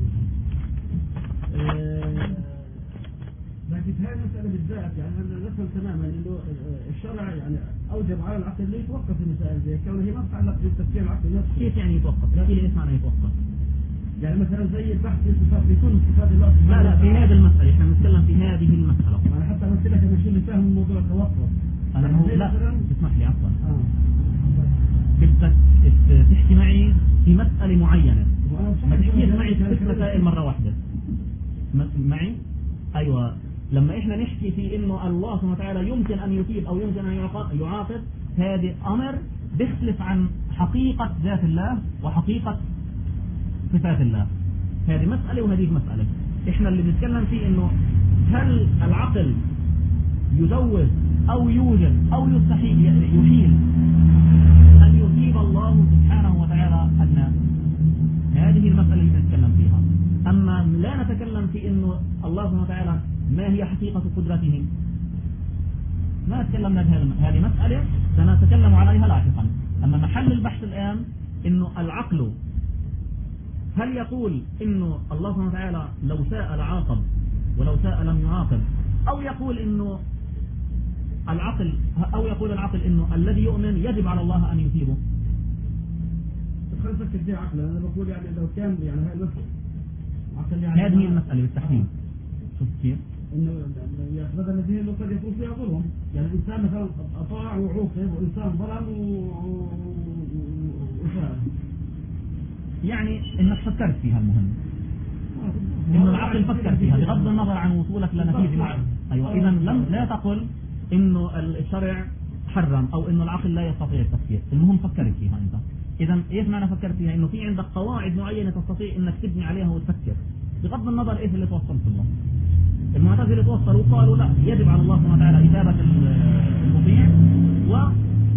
لكن هذه المسألة بالذات يعني أنا نفهم تماما إنه الشرع يعني أوجب على العقل اللي يتوقف في المسائل زي كونه هي ما تتعلق بالتفكير العقلي نفسه. كيف يعني يتوقف؟ احكي لي ايش معنى يتوقف؟ يعني مثلا زي البحث في صفات بكل صفات الله. لا في هذه المسألة احنا بنتكلم في هذه المسألة. أنا حتى قلت لك أنا شو اللي فاهم الموضوع التوقف. أنا يعني لا تسمح لي عفوا. بدك تحكي معي في مسألة معينة. ما تحكيش معي في 6 مسائل مرة واحدة. معي؟ أيوة. لما إحنا نحكي في إنه الله سبحانه وتعالى يمكن أن يثيب أو يمكن أن يعاقب، هذا أمر بيختلف عن حقيقة ذات الله وحقيقة صفات الله. هذه مسألة وهذه مسألة. إحنا اللي بنتكلم فيه إنه هل العقل يزوج أو يوجد أو يستحيل يحيل أن يثيب الله سبحانه وتعالى الناس. هذه المسألة اللي بنتكلم فيها. أما لا نتكلم في إنه الله سبحانه وتعالى ما هي حقيقة قدرته، ما تكلمنا بهذه هذه مسألة سنتكلم عليها لاحقا. أما محل البحث الآن إنه العقل هل يقول إنه الله سبحانه وتعالى لو شاء لعاقب ولو شاء لم يعاقب، أو يقول إنه يقول العقل إنه الذي يؤمن يجب على الله أن يثيبه. خلينا نفكر فيها عقلا. أنا بقول يعني لو كان يعني هاي المسألة يعني هذه المسألة بالتحديد. شوف كيف؟ إنه يأخذ الذين إنه قد يكون فيها ظلم. يعني الإنسان مثلا أطاع وعوقب وإنسان ظلم وفعل. يعني إنك فكرت فيها المهم. إنه العقل فكر فيها بغض النظر عن وصولك لنتيجة معه. أيوة. إذا لا تقل إنه الشرع حرم أو إنه العقل لا يستطيع التفكير. المهم فكرت فيها أنت. إذا إيش معنى فكرت فيها؟ إنه في عندك قواعد معينة تستطيع إنك تبني عليها وتفكر بغض النظر إيش اللي توصلت له. المعتزلة توصلوا وقالوا لا يجب على الله سبحانه وتعالى إثابة المطيع و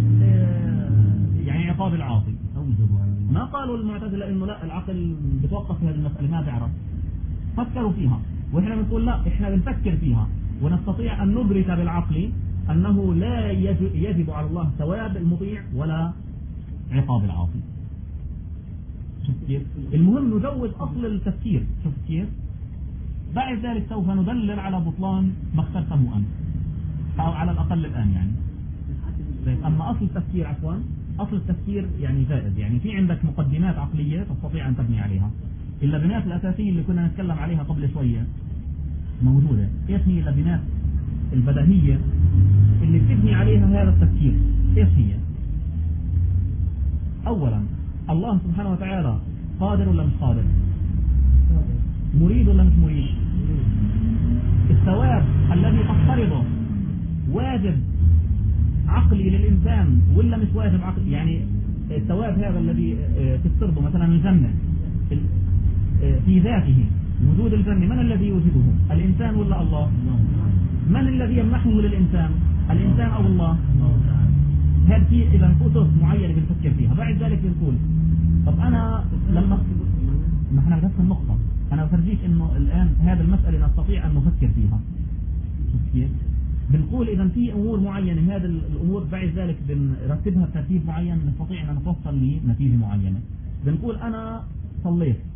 يعني عقاب العاصي. ما قالوا المعتزلة إنه لا العقل بتوقف هذه المسألة ما تعرف. فكروا فيها وإحنا بنقول لا إحنا بنفكر فيها ونستطيع أن ندرك بالعقل أنه لا يجب على الله ثواب المطيع ولا عقاب العاصي. شوف كيف؟ المهم نجوز أصل التفكير. شوف كيف؟ بعد ذلك سوف ندلل على بطلان ما اخترته أنت أو على الأقل الآن يعني. أما أصل التفكير أصل التفكير يعني زائد. يعني في عندك مقدمات عقلية تستطيع أن تبني عليها. اللبنات الأساسية اللي كنا نتكلم عليها قبل شوية موجودة. إيش هي اللبنات البديهية اللي بتبني عليها هذا التفكير؟ إيش هي؟ أولا الله سبحانه وتعالى قادر ولا مش قادر؟ مريد ولا مش مريد؟ الثواب الذي تفترضه واجب عقلي للإنسان ولا مش واجب عقلي؟ يعني الثواب هذا الذي تفترضه مثلا الجنة في ذاته، وجود الجنة من الذي يوجده؟ الإنسان ولا الله؟ من الذي يمنحه للإنسان؟ الإنسان أو الله؟ هذه إذا أسس معينة بنفكر فيها. بعد ذلك بنقول طب أنا لما نحن نفس النقطة، أنا بفرجيك إنه الآن هذا المسألة نستطيع أن نفكر فيها. شوف كيف؟ بنقول إذا في أمور معينة، هذا الأمور بعد ذلك بنرتبها بترتيب معين نستطيع أن نوصل لنتيجة معينة. بنقول أنا صليت